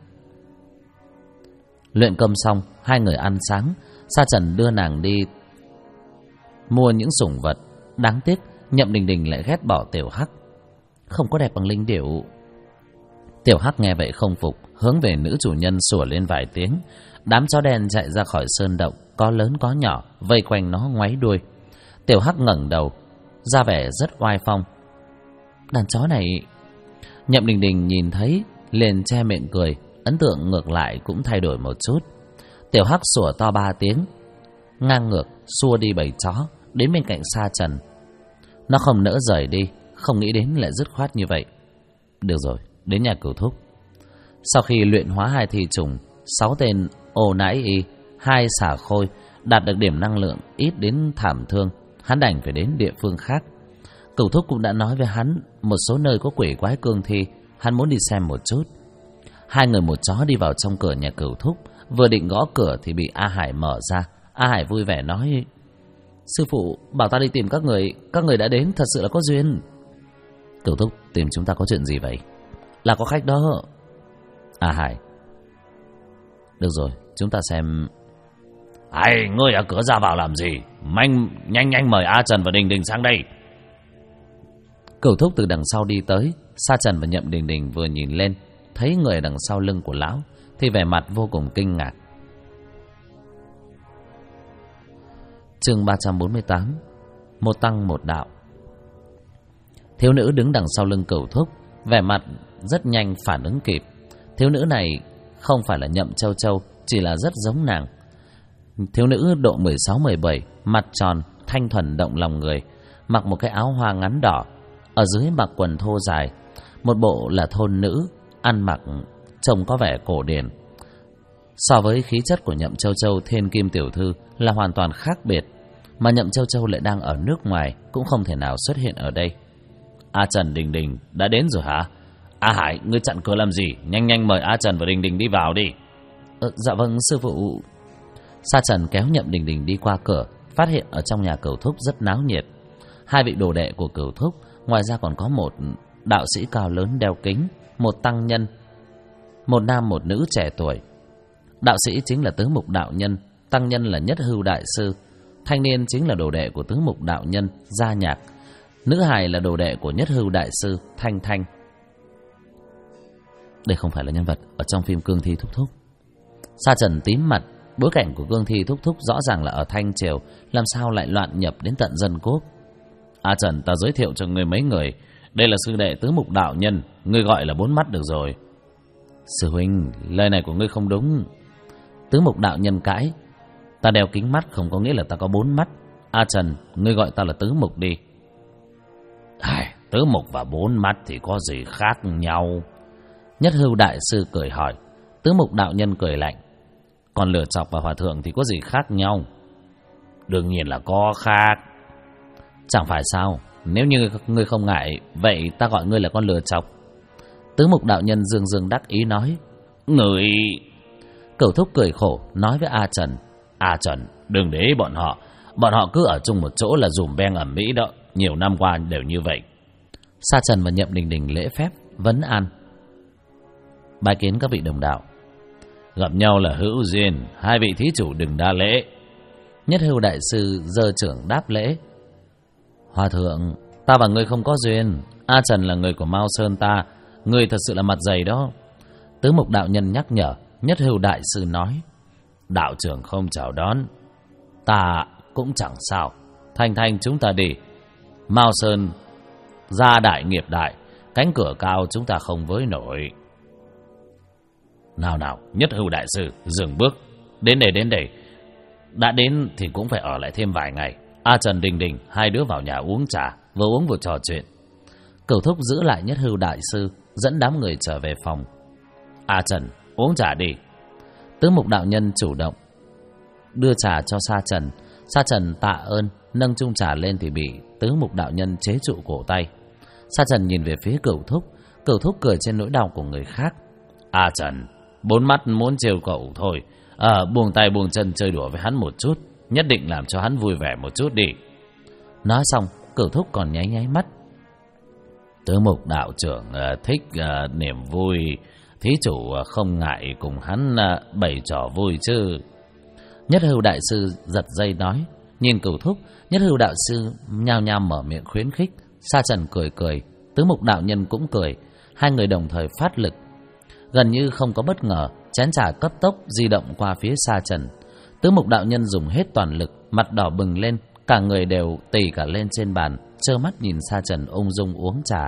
Luyện công xong, hai người ăn sáng. Sa Trần đưa nàng đi mua những sủng vật. Đáng tiếc Nhậm Đình Đình lại ghét bỏ Tiểu Hắc, không có đẹp bằng linh điểu. Tiểu Hắc nghe vậy không phục, hướng về nữ chủ nhân sủa lên vài tiếng. Đám chó đen chạy ra khỏi sơn động, có lớn có nhỏ, vây quanh nó ngoáy đuôi. Tiểu Hắc ngẩng đầu, ra vẻ rất oai phong. Đàn chó này... Nhậm Đình Đình nhìn thấy liền che miệng cười, ấn tượng ngược lại cũng thay đổi một chút. Tiểu Hắc sủa to 3 tiếng, ngang ngược xua đi bầy chó đến bên cạnh Sa Trần. Nó không nỡ rời đi, không nghĩ đến lại dứt khoát như vậy. Được rồi, đến nhà Cửu Thúc. Sau khi luyện hóa 2 thi trùng, 6 tên ô nãi y, 2 xà khôi đạt được điểm năng lượng ít đến thảm thương, hắn đành phải đến địa phương khác. Cửu Thúc cũng đã nói với hắn một số nơi có quỷ quái cương thi, hắn muốn đi xem một chút. 2 người một chó đi vào trong cửa nhà Cửu Thúc, vừa định gõ cửa thì bị A Hải mở ra. A Hải vui vẻ nói: "Sư phụ bảo ta đi tìm các người đã đến, thật sự là có duyên." Cửu Thúc: "Tìm chúng ta có chuyện gì vậy?" "Là có khách đó." A Hải: "Được rồi, chúng ta xem." "Ai, ngươi ở cửa ra vào làm gì? Nhanh mời A Trần và Đình Đình sang đây." Cửu Thúc từ đằng sau đi tới. Sa Trần và Nhậm Đình Đình vừa nhìn lên, thấy người đằng sau lưng của lão thì vẻ mặt vô cùng kinh ngạc. Chương 348: Một tăng một đạo. Thiếu nữ đứng đằng sau lưng Cửu Thúc, vẻ mặt rất nhanh phản ứng kịp. Thiếu nữ này không phải là Nhậm Châu Châu, chỉ là rất giống nàng. Thiếu nữ độ 16-17, mặt tròn, thanh thuần động lòng người, mặc một cái áo hoa ngắn đỏ, ở dưới mặc quần thô dài, một bộ là thôn nữ, ăn mặc trông có vẻ cổ điển. So với khí chất của Nhậm Châu Châu thiên kim tiểu thư là hoàn toàn khác biệt, mà Nhậm Châu Châu lại đang ở nước ngoài, cũng không thể nào xuất hiện ở đây. A Trần, Đình Đình đã đến rồi hả? A Hải, ngươi chặn cửa làm gì? Nhanh mời A Trần và Đình Đình đi vào đi. Dạ vâng sư phụ. Sa Trần kéo Nhậm Đình Đình đi qua cửa, phát hiện ở trong nhà Cửu Thúc rất náo nhiệt. 2 vị đồ đệ của Cửu Thúc, ngoài ra còn có một đạo sĩ cao lớn đeo kính, một tăng nhân, một nam một nữ trẻ tuổi. Đạo sĩ chính là Tứ Mục đạo nhân, tăng nhân là Nhất Hưu đại sư, thanh niên chính là đồ đệ của Tứ Mục đạo nhân Gia Nhạc, nữ hài là đồ đệ của Nhất Hưu đại sư Thanh Thanh. Đây không phải là nhân vật ở trong phim Cương Thi Thúc Thúc. Sa Trần tím mặt, bối cảnh của Cương Thi Thúc Thúc rõ ràng là ở Thanh Triều, làm sao lại loạn nhập đến tận dân quốc. A Trần, ta giới thiệu cho ngươi mấy người. Đây là sư đệ Tứ Mục đạo nhân, ngươi gọi là 4 mắt được rồi. Sư huynh, lời này của ngươi không đúng. Tứ Mục đạo nhân cãi: Ta đeo kính mắt không có nghĩa là ta có 4 mắt. A Trần, ngươi gọi ta là Tứ Mục đi. Tứ Mục và 4 mắt thì có gì khác nhau? Nhất Hưu đại sư cười hỏi. Tứ Mục đạo nhân cười lạnh: Còn lửa chọc và hòa thượng thì có gì khác nhau? Đương nhiên là có khác. Chẳng phải sao? Nếu như ngươi không ngại, vậy ta gọi ngươi là con lừa chọc. Tứ Mục đạo nhân dương dương đắc ý nói. Người... Cửu Thúc cười khổ nói với A Trần. A Trần, đừng để ý bọn họ cứ ở chung một chỗ là dùm beng ầm ĩ đó. Nhiều năm qua đều như vậy. Sa Trần và Nhậm Đình Đình lễ phép vấn an. Bái kiến các vị đồng đạo. Gặp nhau là hữu duyên, 2 vị thí chủ đừng đa lễ. Nhất Hưu đại sư giơ trưởng đáp lễ. Hòa thượng, ta và ngươi không có duyên. A Trần là người của Mao Sơn ta, ngươi thật sự là mặt dày đó. Tứ Mục đạo nhân nhắc nhở. Nhất Hưu đại sư nói. Đạo trưởng không chào đón, ta cũng chẳng sao. Thanh Thanh chúng ta đi. Mao Sơn Gia đại nghiệp đại, cánh cửa cao chúng ta không với nổi. Nào nào, Nhất Hưu đại sư, dừng bước. Đến đây. Đã đến thì cũng phải ở lại thêm vài ngày. A Trần, Đình Đình, hai đứa vào nhà uống trà, vừa uống vừa trò chuyện. Cửu Thúc giữ lại Nhất Hưu đại sư, dẫn đám người trở về phòng. A Trần, uống trà đi. Tứ Mục đạo nhân chủ động đưa trà cho Sa Trần. Sa Trần tạ ơn, nâng chung trà lên thì bị Tứ Mục đạo nhân chế trụ cổ tay. Sa Trần nhìn về phía Cửu Thúc. Cửu Thúc cười trên nỗi đau của người khác. A Trần, bốn mắt muốn trêu cậu thôi. Buông tay buông chân chơi đùa với hắn một chút, nhất định làm cho hắn vui vẻ một chút đi. Nói xong, Cửu Thúc còn nháy mắt. Tứ Mục đạo trưởng thích niềm vui, thí chủ không ngại cùng hắn bày trò vui chứ? Nhất Hưu đại sư giật dây nói. Nhìn Cửu Thúc, Nhất Hưu đạo sư nhao nhao mở miệng khuyến khích. Sa Trần cười, Tứ Mục đạo nhân cũng cười. Hai người đồng thời phát lực. Gần như không có bất ngờ, chén trà cấp tốc di động qua phía Sa Trần. Tứ Mục đạo nhân dùng hết toàn lực, mặt đỏ bừng lên, cả người đều tì cả lên trên bàn, trơ mắt nhìn Sa Trần ung dung uống trà.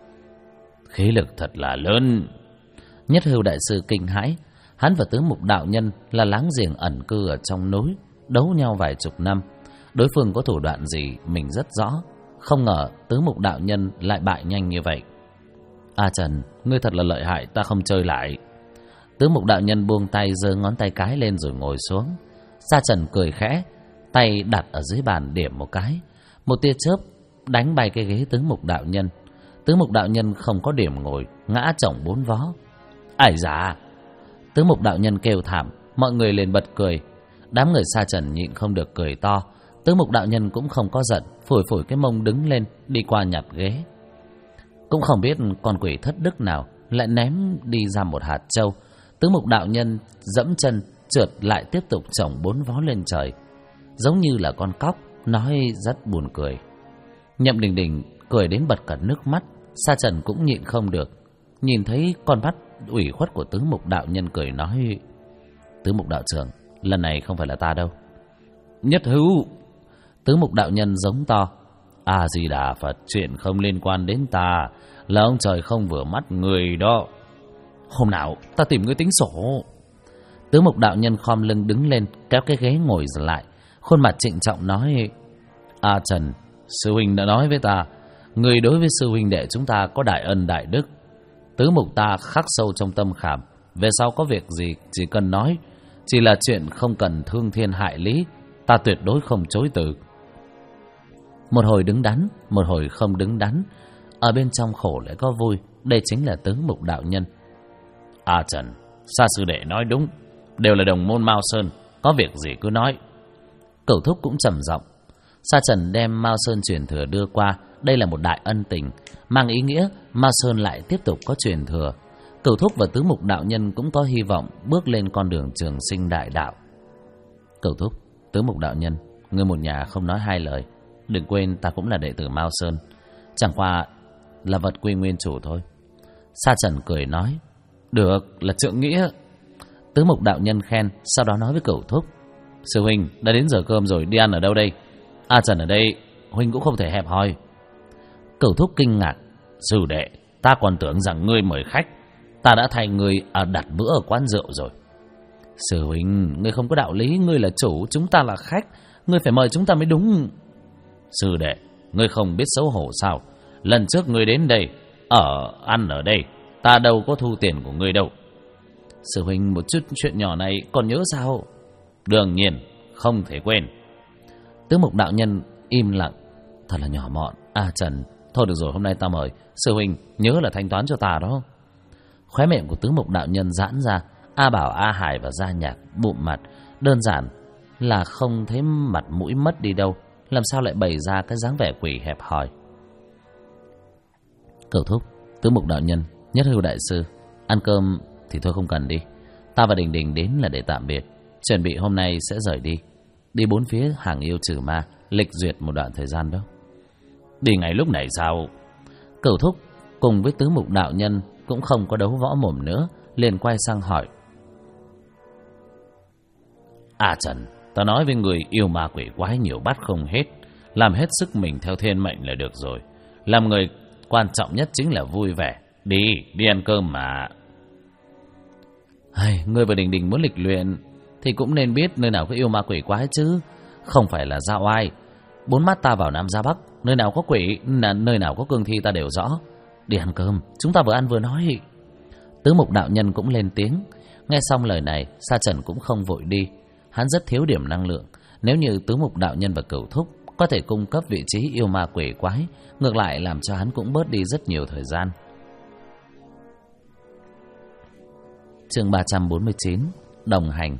Khí lực thật là lớn. Nhất Hưu đại sư kinh hãi. Hắn và Tứ Mục đạo nhân là láng giềng ẩn cư ở trong núi, đấu nhau vài chục năm. Đối phương có thủ đoạn gì mình rất rõ. Không ngờ Tứ Mục đạo nhân lại bại nhanh như vậy. A Trần, ngươi thật là lợi hại, ta không chơi lại. Tứ Mục đạo nhân buông tay, giơ ngón tay cái lên rồi ngồi xuống. Sa Trần cười khẽ, tay đặt ở dưới bàn điểm một cái. Một tia chớp đánh bay cái ghế Tứ Mục đạo nhân. Tứ Mục đạo nhân không có điểm ngồi, ngã chồng bốn vó. Ải da! Tứ Mục đạo nhân kêu thảm, mọi người liền bật cười. Đám người Sa Trần nhịn không được cười to. Tứ Mục đạo nhân cũng không có giận, phủi cái mông đứng lên, đi qua nhặt ghế. Cũng không biết con quỷ thất đức nào lại ném đi ra một hạt trâu. Tứ Mục đạo nhân dẫm chân trượt lại tiếp tục chồng bốn vó lên trời, giống như là con cóc, nói rất buồn cười. Nhậm Đình Đình cười đến bật cả nước mắt. Sa Trần cũng nhịn không được, nhìn thấy con mắt ủy khuất của Tứ Mục đạo nhân cười nói: Tứ Mục đạo trưởng, lần này không phải là ta đâu. Nhất Hưu! Tứ Mục đạo nhân giống to: A Di Đà Phật, chuyện không liên quan đến ta, là ông trời không vừa mắt người đó. Hôm nào ta tìm ngươi tính sổ. Tứ Mục đạo nhân khom lưng đứng lên, kéo cái ghế ngồi lại, khuôn mặt trịnh trọng nói: A Trần, sư huynh đã nói với ta, người đối với sư huynh đệ chúng ta có đại ân đại đức. Tứ Mục ta khắc sâu trong tâm khảm, về sau có việc gì chỉ cần nói, chỉ là chuyện không cần thương thiên hại lý, ta tuyệt đối không chối từ. Một hồi đứng đắn, một hồi không đứng đắn, ở bên trong khổ lại có vui. Đây chính là Tứ Mục đạo nhân. A Trần, Sa sư đệ nói đúng, đều là đồng môn Mao Sơn, có việc gì cứ nói. Cửu Thúc cũng trầm giọng. Sa Trần đem Mao Sơn truyền thừa đưa qua, đây là một đại ân tình, mang ý nghĩa Mao Sơn lại tiếp tục có truyền thừa. Cửu Thúc và Tứ Mục đạo nhân cũng có hy vọng bước lên con đường trường sinh đại đạo. Cửu Thúc, Tứ Mục đạo nhân, ngươi một nhà không nói hai lời. Đừng quên ta cũng là đệ tử Mao Sơn, chẳng qua là vật quy nguyên chủ thôi. Sa Trần cười nói: Được, là trượng nghĩa. Tứ Mục đạo nhân khen, sau đó nói với Cửu Thúc: Sư huynh, đã đến giờ cơm rồi, đi ăn ở đâu đây? A Trần ở đây, huynh cũng không thể hẹp hòi. Cửu Thúc kinh ngạc: Sư đệ, ta còn tưởng rằng ngươi mời khách, ta đã thay ngươi đặt bữa ở quán rượu rồi. Sư huynh, ngươi không có đạo lý, ngươi là chủ, chúng ta là khách, ngươi phải mời chúng ta mới đúng. Sư đệ, ngươi không biết xấu hổ sao? Lần trước ngươi đến đây, ăn ở đây, ta đâu có thu tiền của ngươi đâu. Sư huynh, một chút chuyện nhỏ này còn nhớ sao? Đương nhiên, không thể quên. Tứ Mục đạo nhân im lặng, thật là nhỏ mọn. A Trần, thôi được rồi, hôm nay ta mời. Sư huynh, nhớ là thanh toán cho ta đó. Khóe miệng của Tứ Mục đạo nhân giãn ra. A Bảo, A Hải và Gia Nhạc bụm mặt, đơn giản là không thấy mặt mũi mất đi đâu, làm sao lại bày ra cái dáng vẻ quỷ hẹp hòi. Cửu Thúc, Tứ Mục đạo nhân, Nhất Hưu đại sư, ăn cơm thì thôi không cần đi. Ta và Đình Đình đến là để tạm biệt, chuẩn bị hôm nay sẽ rời đi, đi bốn phía hàng yêu trừ ma, lịch duyệt một đoạn thời gian đó. Đi ngay lúc này sao? Cửu Thúc cùng với Tứ Mục đạo nhân cũng không có đấu võ mồm nữa, liền quay sang hỏi: A Trần, ta nói với người, yêu ma quỷ quái nhiều bắt không hết, làm hết sức mình theo thiên mệnh là được rồi. Làm người quan trọng nhất chính là vui vẻ. Đi ăn cơm mà. Ngươi và Đình Đình muốn lịch luyện thì cũng nên biết nơi nào có yêu ma quỷ quái chứ, không phải là dao oai. 4 mắt ta vào Nam ra Bắc, nơi nào có quỷ, nơi nào có cương thi ta đều rõ. Đi ăn cơm, chúng ta vừa ăn vừa nói. Tứ Mục đạo nhân cũng lên tiếng. Nghe xong lời này, Sa Trần cũng không vội đi. Hắn rất thiếu điểm năng lượng. Nếu như Tứ Mục đạo nhân và Cửu Thúc có thể cung cấp vị trí yêu ma quỷ quái, ngược lại làm cho hắn cũng bớt đi rất nhiều thời gian. Chương 349, đồng hành.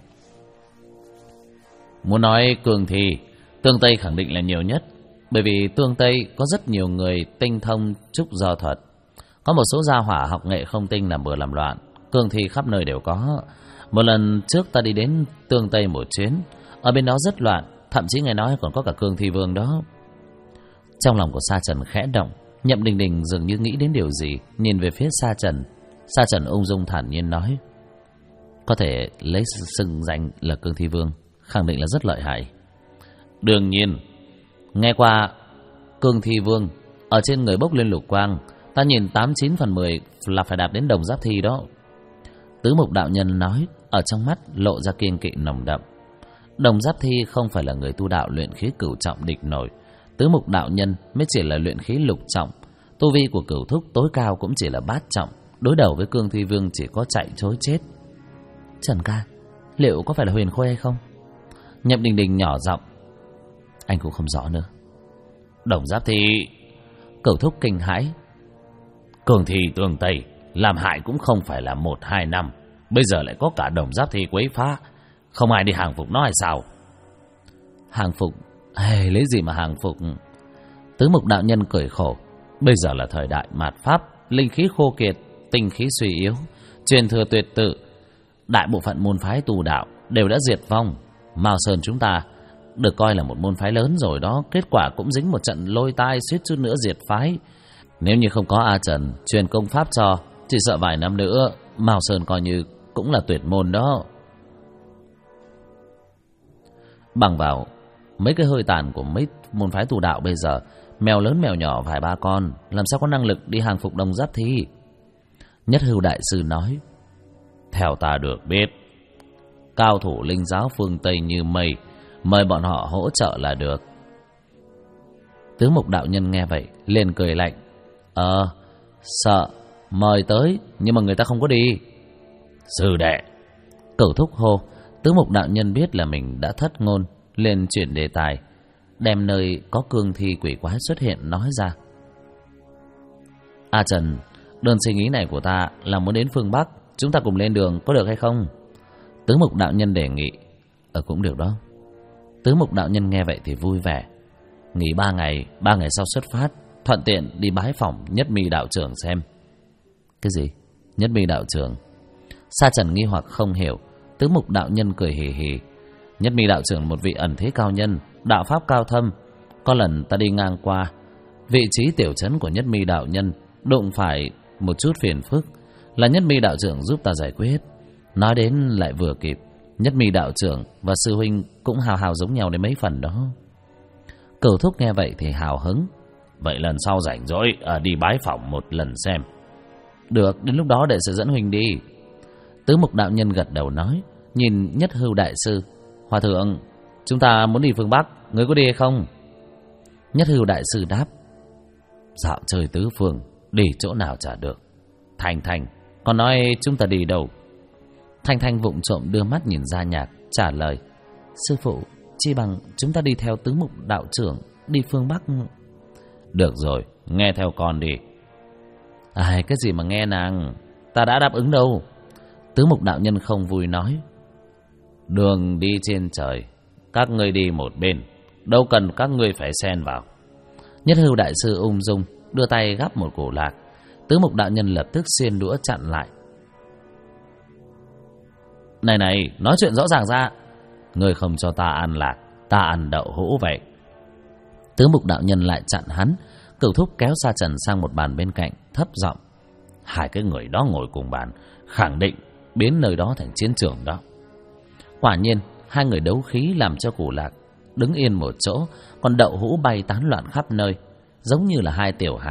Muốn nói cương thi, Tương Tây khẳng định là nhiều nhất, bởi vì Tương Tây có rất nhiều người tinh thông trúc do thuật. Có một số gia hỏa học nghệ không tinh làm bừa làm loạn, cương thi khắp nơi đều có. Một lần trước ta đi đến Tương Tây một chuyến, ở bên đó rất loạn, thậm chí nghe nói còn có cả cương thi vương đó. Trong lòng của Sa Trần khẽ động, Nhậm Đình Đình dường như nghĩ đến điều gì, nhìn về phía Sa Trần. Sa Trần ung dung thản nhiên nói: có thể lấy xưng danh là cương thi vương, khẳng định là rất lợi hại. Đương nhiên, nghe qua cương thi vương ở trên người bốc lên lục quang, ta nhìn 89 phần 10 là phải đạt đến đồng giáp thi đó. Tứ Mục đạo nhân nói, ở trong mắt lộ ra kiêng kỵ nồng đậm. Đồng giáp thi không phải là người tu đạo luyện khí cửu trọng địch nổi. Tứ Mục đạo nhân mới chỉ là luyện khí lục trọng. Tu vi của Cửu Thúc tối cao cũng chỉ là bát trọng, đối đầu với cương thi vương chỉ có chạy chối chết. Trần ca, liệu có phải là Huyền Khôi hay không? Nhậm Đình Đình nhỏ giọng. Anh cũng không rõ nữa. Đồng giáp thi. Cửu Thúc kinh hãi. Cương thi Tương Tây làm hại cũng không phải là 1-2 năm, bây giờ lại có cả đồng giáp thi quấy phá, không ai đi hàng phục nó hay sao? Hàng phục? Lấy gì mà hàng phục? Tứ Mục đạo nhân cười khổ. Bây giờ là thời đại mạt Pháp, linh khí khô kiệt, tinh khí suy yếu, truyền thừa tuyệt tự. Đại bộ phận môn phái tu đạo đều đã diệt vong. Mao Sơn chúng ta được coi là một môn phái lớn rồi đó, kết quả cũng dính một trận lôi tai, suýt chút nữa diệt phái. Nếu như không có A Trần truyền công pháp cho, chỉ sợ vài năm nữa Mao Sơn coi như cũng là tuyệt môn đó. Bằng vào mấy cái hơi tàn của mấy môn phái tu đạo bây giờ, mèo lớn mèo nhỏ vài ba con, làm sao có năng lực đi hàng phục đồng giáp thi? Nhất Hưu đại sư nói: theo ta được biết, cao thủ linh giáo phương Tây như mây, mời bọn họ hỗ trợ là được. Tứ Mục đạo nhân nghe vậy liền cười lạnh: sợ mời tới, nhưng mà người ta không có đi. Sư đệ. Cửu Thúc hô. Tứ Mục đạo nhân biết là mình đã thất ngôn, liền chuyển đề tài, đem nơi có cương thi quỷ quái xuất hiện nói ra. A Trần, đơn suy nghĩ này của ta là muốn đến phương Bắc, chúng ta cùng lên đường có được hay không? Tứ Mục đạo nhân đề nghị. Cũng được đó. Tứ Mục đạo nhân nghe vậy thì vui vẻ. Nghỉ 3 ngày sau xuất phát, thuận tiện đi bái phỏng Nhất Mi đạo trưởng xem. Cái gì? Nhất Mi đạo trưởng? Sa Trần nghi hoặc không hiểu. Tứ Mục đạo nhân cười hì hì. Nhất Mi đạo trưởng một vị ẩn thế cao nhân, đạo pháp cao thâm. Có lần ta đi ngang qua vị trí tiểu trấn của Nhất Mi đạo nhân, đụng phải một chút phiền phức, là Nhất Mi đạo trưởng giúp ta giải quyết. Nói đến lại vừa kịp, Nhất Mi đạo trưởng và sư huynh cũng hào giống nhau đến mấy phần đó. Cửu Thúc nghe vậy thì hào hứng. Vậy lần sau rảnh rỗi đi bái phỏng một lần xem. Được, đến lúc đó đệ sẽ dẫn huynh đi. Tứ Mục đạo nhân gật đầu nói, nhìn Nhất Hưu đại sư: Hòa thượng, chúng ta muốn đi phương Bắc, ngươi có đi hay không? Nhất Hưu đại sư đáp: dạo chơi tứ phương, đi chỗ nào chả được. Thành còn nói chúng ta đi đâu? Thành vụng trộm đưa mắt nhìn Gia Nhạc, trả lời: sư phụ, chi bằng chúng ta đi theo Tứ Mục đạo trưởng đi phương Bắc. Được rồi, nghe theo con đi. Cái gì mà nghe nàng, ta đã đáp ứng đâu. Tứ Mục đạo nhân không vui nói: đường đi trên trời, các ngươi đi một bên, đâu cần các ngươi phải xen vào. Nhất Hưu đại sư ung dung đưa tay gắp một củ lạc. Tứ Mục đạo nhân lập tức xiên đũa chặn lại. Này, nói chuyện rõ ràng ra. Ngươi không cho ta ăn lạc, ta ăn đậu hũ vậy. Tứ Mục đạo nhân lại chặn hắn. Cửu Thúc kéo Sa Trần sang một bàn bên cạnh, thấp giọng: hai cái người đó ngồi cùng bàn, khẳng định biến nơi đó thành chiến trường đó. Quả nhiên, hai người đấu khí làm cho củ lạc đứng yên một chỗ, còn đậu hũ bay tán loạn khắp nơi, giống như là hai tiểu hài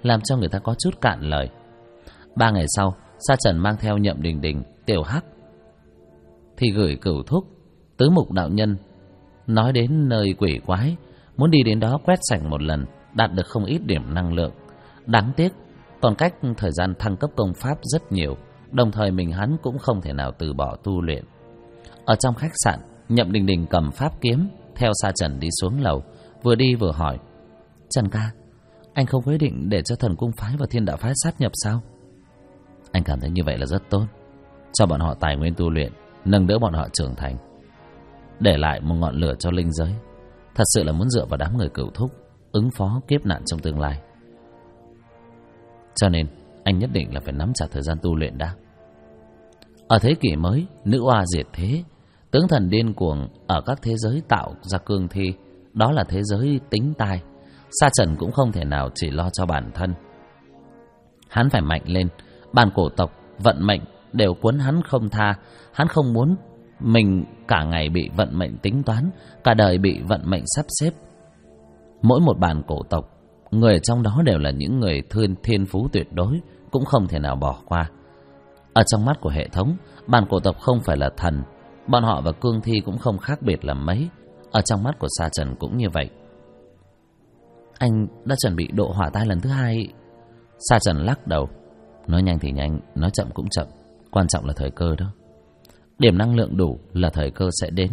làm cho người ta có chút cạn lời. 3 ngày sau, Sa Trần mang theo Nhậm Đình Đình, Tiểu Hắc thì gửi Cửu Thúc, Tứ Mục đạo nhân nói đến nơi quỷ quái, muốn đi đến đó quét sạch một lần, đạt được không ít điểm năng lượng. Đáng tiếc còn cách thời gian thăng cấp công pháp rất nhiều, đồng thời hắn cũng không thể nào từ bỏ tu luyện. Ở trong khách sạn, Nhậm Đình Đình cầm pháp kiếm theo Sa Trần đi xuống lầu, vừa đi vừa hỏi: Trần ca, anh không có ý định để cho Thần Cung phái và Thiên Đạo phái sát nhập sao? Anh cảm thấy như vậy là rất tốt, cho bọn họ tài nguyên tu luyện, nâng đỡ bọn họ trưởng thành, để lại một ngọn lửa cho linh giới. Thật sự là muốn dựa vào đám người Cửu Thúc ứng phó kiếp nạn trong tương lai. Cho nên anh nhất định là phải nắm chặt thời gian tu luyện đã. Ở thế kỷ mới, nữ oa diệt thế, tướng thần điên cuồng ở các thế giới tạo ra cương thi, đó là thế giới tính tai. Sa Trần cũng không thể nào chỉ lo cho bản thân, hắn phải mạnh lên. Bản cổ tộc, vận mệnh đều cuốn hắn không tha. Hắn không muốn mình cả ngày bị vận mệnh tính toán, cả đời bị vận mệnh sắp xếp. Mỗi một bản cổ tộc, người trong đó đều là những người thiên phú tuyệt đối, cũng không thể nào bỏ qua. Ở trong mắt của hệ thống, bản cổ tộc không phải là thần, bọn họ và cương thi cũng không khác biệt là mấy. Ở trong mắt của Sa Trần cũng như vậy. Anh đã chuẩn bị độ hỏa tai lần thứ 2. Sa Trần lắc đầu. Nói nhanh thì nhanh, nói chậm cũng chậm, quan trọng là thời cơ đó. Điểm năng lượng đủ là thời cơ sẽ đến.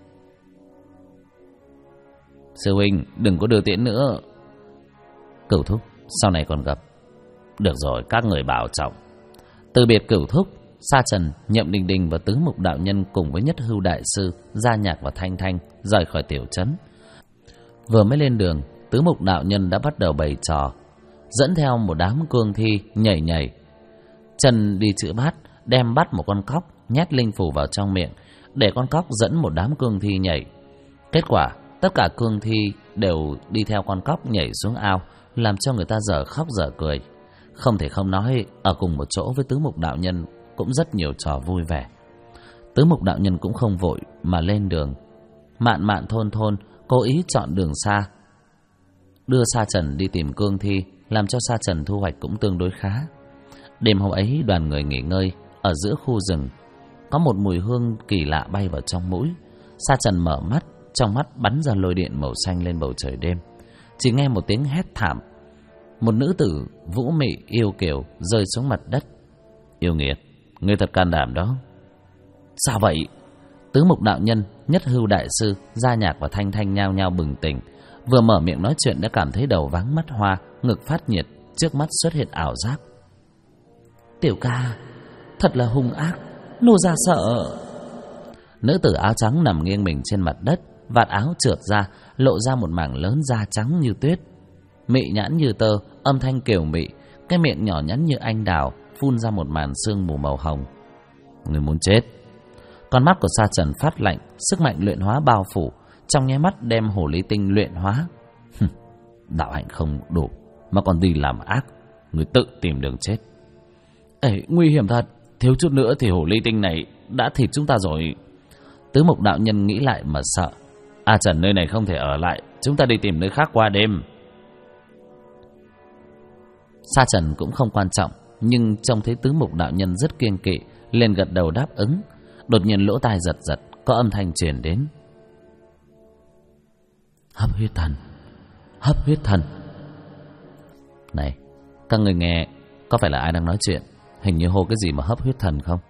Sư huynh, đừng có đưa tiễn nữa. Cửu Thúc, sau này còn gặp. Được rồi, các người bảo trọng. Từ biệt Cửu Thúc, Sa Trần, Nhậm Đình Đình và Tứ Mục đạo nhân cùng với Nhất Hưu đại sư, Gia Nhạc và Thanh Thanh rời khỏi tiểu trấn. Vừa mới lên đường, Tứ Mục đạo nhân đã bắt đầu bày trò, dẫn theo một đám cương thi nhảy nhảy. Trần đi chữ bát, đem bắt một con cóc, nhét linh phù vào trong miệng, để con cóc dẫn một đám cương thi nhảy. Kết quả, tất cả cương thi đều đi theo con cóc nhảy xuống ao, làm cho người ta dở khóc dở cười. Không thể không nói, ở cùng một chỗ với Tứ Mục đạo nhân cũng rất nhiều trò vui vẻ. Tứ Mục đạo nhân cũng không vội mà lên đường. Mạn mạn thôn thôn cố ý chọn đường xa, đưa Sa Trần đi tìm cương thi, làm cho Sa Trần thu hoạch cũng tương đối khá. Đêm hôm ấy, đoàn người nghỉ ngơi ở giữa khu rừng. Có một mùi hương kỳ lạ bay vào trong mũi. Sa Trần mở mắt, trong mắt bắn ra lôi điện màu xanh lên bầu trời đêm. Chỉ nghe một tiếng hét thảm. Một nữ tử vũ mị yêu kiều rơi xuống mặt đất. Yêu nghiệt, ngươi thật can đảm đó. Sao vậy? Tứ Mục đạo nhân, Nhất Hưu đại sư, Gia Nhạc và Thanh Thanh nhao nhao bừng tỉnh. Vừa mở miệng nói chuyện đã cảm thấy đầu váng mắt hoa, ngực phát nhiệt, trước mắt xuất hiện ảo giác. Tiểu ca, thật là hung ác, nô ra sợ. Nữ tử áo trắng nằm nghiêng mình trên mặt đất, vạt áo trượt ra, lộ ra một mảng lớn da trắng như tuyết, mị nhãn như tơ, âm thanh kiều mị, cái miệng nhỏ nhắn như anh đào phun ra một màn sương mù màu hồng. Người muốn chết. Con mắt của Sa Trần phát lạnh, sức mạnh luyện hóa bao phủ, trong nháy mắt đem hồ ly tinh luyện hóa. Đạo hạnh không đủ mà còn đi làm ác, người tự tìm đường chết. Ê, nguy hiểm thật, thiếu chút nữa thì hồ ly tinh này đã thịt chúng ta rồi. Tứ Mục đạo nhân nghĩ lại mà sợ. A Trần, nơi này không thể ở lại, chúng ta đi tìm nơi khác qua đêm. Sa Trần cũng không quan trọng, nhưng trông thấy Tứ Mục đạo nhân rất kiêng kỵ, liền gật đầu đáp ứng. Đột nhiên lỗ tai giật giật, có âm thanh truyền đến. Hấp huyết thần, hấp huyết thần. Này, các người nghe, có phải là ai đang nói chuyện? Hình như hô cái gì mà hấp huyết thần không?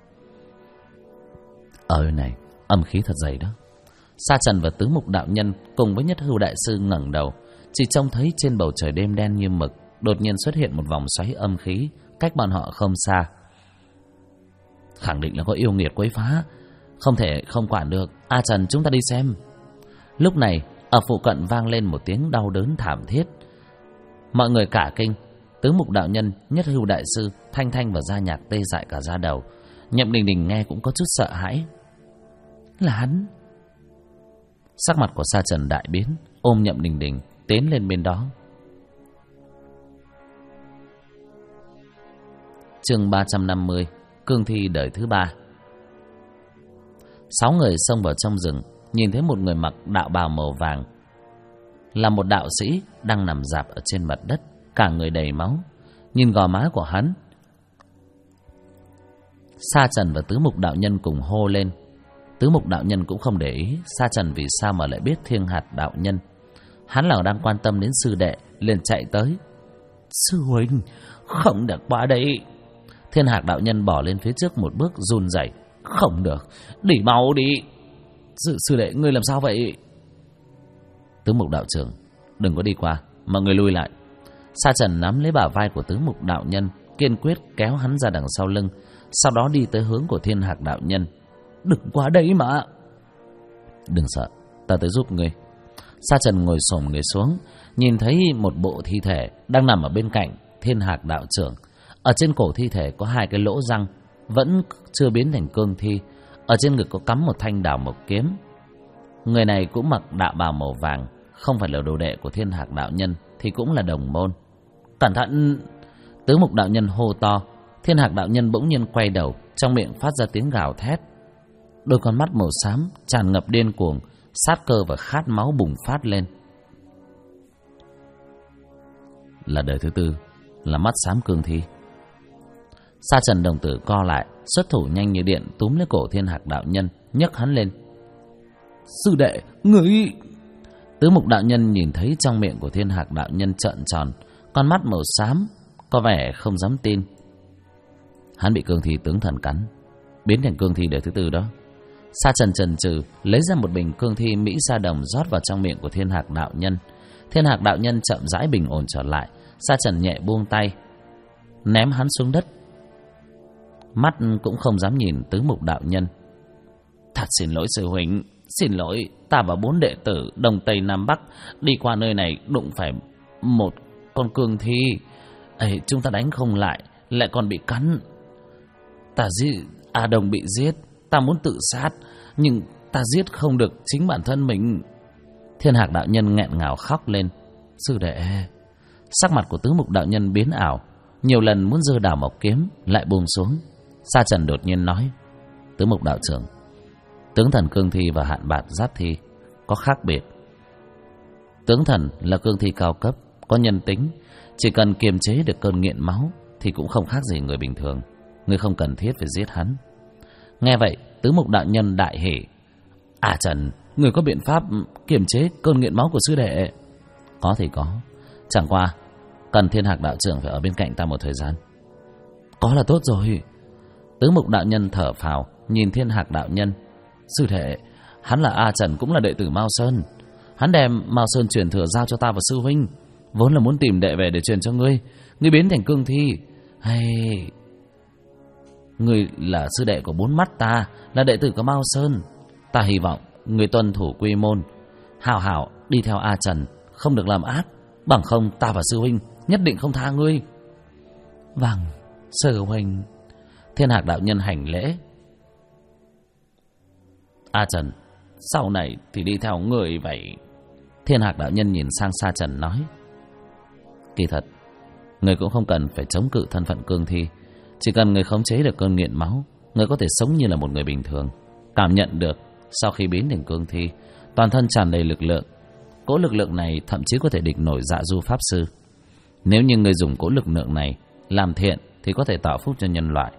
Này, âm khí thật dày đó. Sa Trần và Tứ Mục đạo nhân cùng với Nhất Hưu đại sư ngẩng đầu, chỉ trông thấy trên bầu trời đêm đen như mực, đột nhiên xuất hiện một vòng xoáy âm khí cách bọn họ không xa. Khẳng định là có yêu nghiệt quấy phá, không thể không quản được. A Trần, chúng ta đi xem. Lúc này ở phụ cận vang lên một tiếng đau đớn thảm thiết. Mọi người cả kinh. Tứ Mục đạo nhân, Nhất Hưu đại sư, Thanh Thanh và Gia Nhạc tê dại cả da đầu. Nhậm Đình Đình nghe cũng có chút sợ hãi. Là hắn. Sắc mặt của Sa Trần đại biến, ôm Nhậm Đình Đình tiến lên bên đó. Chương 350, cương thi đời thứ 3. 6 người xông vào trong rừng, nhìn thấy một người mặc đạo bào màu vàng, là một đạo sĩ đang nằm rạp ở trên mặt đất, cả người đầy máu. nhìn gò má của hắn. Sa Trần và Tứ Mục đạo nhân cùng hô lên. Tứ Mục đạo nhân cũng không để ý Sa Trần vì sao mà lại biết Thiên Hạt đạo nhân. Hắn là đang quan tâm đến sư đệ, liền chạy tới. Sư huynh, không được qua đây. Thiên Hạt đạo nhân bỏ lên phía trước một bước, run rẩy. Không được, đi mau đi. Sư đệ, ngươi làm sao vậy? Tứ Mục đạo trưởng, đừng có đi qua, mà người lui lại. Sa Trần nắm lấy bả vai của Tứ Mục đạo nhân, kiên quyết kéo hắn ra đằng sau lưng, sau đó đi tới hướng của Thiên Hạc đạo nhân. Đừng qua đây mà. Đừng sợ, ta tới giúp ngươi. Sa Trần ngồi xổm người xuống, nhìn thấy một bộ thi thể đang nằm ở bên cạnh Thiên Hạc đạo trưởng. Ở trên cổ thi thể có 2 cái lỗ răng, vẫn chưa biến thành cương thi. Ở trên ngực có cắm một thanh đào mộc kiếm. Người này cũng mặc đạo bào màu vàng, không phải là đồ đệ của Thiên Hạc đạo nhân thì cũng là đồng môn. Cẩn thận! Tứ Mục đạo nhân hô to. Thiên Hạc đạo nhân bỗng nhiên quay đầu, trong miệng phát ra tiếng gào thét. Đôi con mắt màu xám tràn ngập điên cuồng, sát cơ và khát máu bùng phát lên. Là đời thứ 4, là mắt xám cương thi. Sa Trần đồng tử co lại, xuất thủ nhanh như điện túm lấy cổ Thiên Hạc đạo nhân, nhấc hắn lên. Sư đệ, ngươi... Tứ Mục đạo nhân nhìn thấy trong miệng của Thiên Hạc đạo nhân trợn tròn, con mắt màu xám, có vẻ không dám tin. Hắn bị cương thi tướng thần cắn, biến thành cương thi đời thứ 4 đó. Sa Trần chần chừ lấy ra một bình cương thi Mỹ Sa Đồng rót vào trong miệng của Thiên Hạc đạo nhân. Thiên Hạc đạo nhân chậm rãi bình ổn trở lại. Sa Trần nhẹ buông tay, ném hắn xuống đất, mắt cũng không dám nhìn Tứ Mục đạo nhân. Thật xin lỗi sư huynh, xin lỗi, ta và 4 đệ tử Đông Tây Nam Bắc đi qua nơi này đụng phải một con cương thi. Ấy, chúng ta đánh không lại, lại còn bị cắn. A Đồng bị giết, ta muốn tự sát, nhưng ta giết không được chính bản thân mình. Thiên Hạc đạo nhân nghẹn ngào khóc lên. Sư đệ... Sắc mặt của Tứ Mục đạo nhân biến ảo, nhiều lần muốn giơ đào mộc kiếm lại buông xuống. Sa Trần đột nhiên nói. Tứ Mục đạo trưởng, tướng thần cương thi và hạn bạt giáp thi có khác biệt. Tướng thần là cương thi cao cấp, có nhân tính, chỉ cần kiềm chế được cơn nghiện máu thì cũng không khác gì người bình thường. Ngươi không cần thiết phải giết hắn. Nghe vậy, Tứ Mục đạo nhân đại hỉ. À Trần, ngươi có biện pháp kiềm chế cơn nghiện máu của sư đệ? Có thì có, chẳng qua cần Thiên Hạc đạo trưởng phải ở bên cạnh ta một thời gian. Có là tốt rồi. Tứ Mục đạo nhân thở phào, nhìn Thiên Hạc đạo nhân. Sư đệ, hắn là A Trần, cũng là đệ tử Mao Sơn. Hắn đem Mao Sơn truyền thừa giao cho ta và sư huynh, vốn là muốn tìm đệ về để truyền cho ngươi. Ngươi biến thành cương thi, hay... Ngươi là sư đệ của 4 mắt ta, là đệ tử của Mao Sơn. Ta hy vọng ngươi tuân thủ quy môn, hào hảo đi theo A Trần, không được làm ác, bằng không ta và sư huynh nhất định không tha ngươi. Vâng, sư huynh. Thiên Hạc đạo nhân hành lễ. A Trần, sau này thì đi theo người vậy. Thiên Hạc đạo nhân nhìn sang Sa Trần nói. Kỳ thật, người cũng không cần phải chống cự thân phận cương thi. Chỉ cần người khống chế được cơn nghiện máu, người có thể sống như là một người bình thường. Cảm nhận được sau khi biến thành cương thi, toàn thân tràn đầy lực lượng. Cỗ lực lượng này thậm chí có thể địch nổi Dạ Du pháp sư. Nếu như người dùng cỗ lực lượng này làm thiện thì có thể tạo phúc cho nhân loại.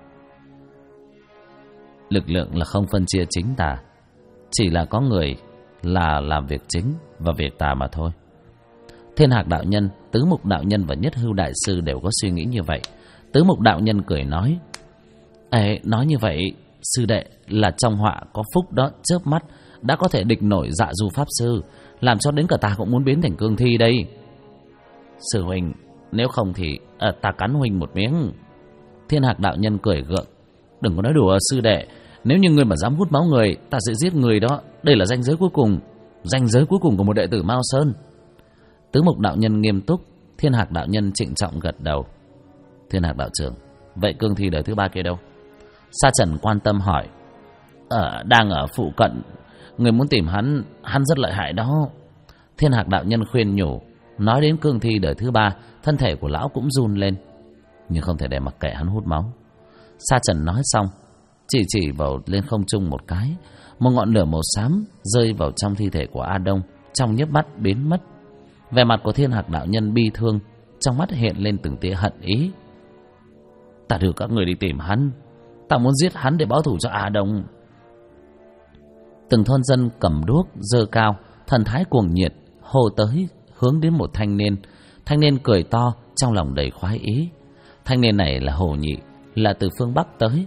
Lực lượng là không phân chia chính tà, chỉ là có người là làm việc chính và việc tà mà thôi. Thiên Hạc đạo nhân, Tứ Mục đạo nhân và Nhất Hưu đại sư đều có suy nghĩ như vậy. Tứ Mục đạo nhân cười nói. Nói như vậy, sư đệ là trong họa có phúc đó, chớp mắt đã có thể địch nổi Dạ Du pháp sư, làm cho đến cả ta cũng muốn biến thành cương thi đây. Sư huynh, nếu không thì ta cắn huynh một miếng. Thiên Hạc đạo nhân cười gượng. Đừng có nói đùa sư đệ, nếu như ngươi mà dám hút máu người, ta sẽ giết người đó. Đây là ranh giới cuối cùng, ranh giới cuối cùng của một đệ tử Mao Sơn. Tứ Mục đạo nhân nghiêm túc. Thiên Hạc đạo nhân trịnh trọng gật đầu. Thiên Hạc đạo trưởng, vậy cương thi đời thứ 3 kia đâu? Sa Trần quan tâm hỏi. Đang ở phụ cận, người muốn tìm hắn, hắn rất lợi hại đó. Thiên Hạc đạo nhân khuyên nhủ. Nói đến cương thi đời thứ 3, thân thể của lão cũng run lên. Nhưng không thể để mặc kệ hắn hút máu. Sa Trần nói xong, chỉ vào lên không trung một cái, một ngọn lửa màu xám rơi vào trong thi thể của A Đông, trong nhấp mắt biến mất. Vẻ mặt của Thiên Hạc đạo nhân bi thương, trong mắt hiện lên từng tia hận ý. Ta đưa các người đi tìm hắn, ta muốn giết hắn để báo thù cho A Đông. Từng thôn dân cầm đuốc giơ cao, thần thái cuồng nhiệt hô tới, hướng đến một thanh niên. Thanh niên cười to, trong lòng đầy khoái ý. Thanh niên này là Hồ Nhị, là từ phương Bắc tới.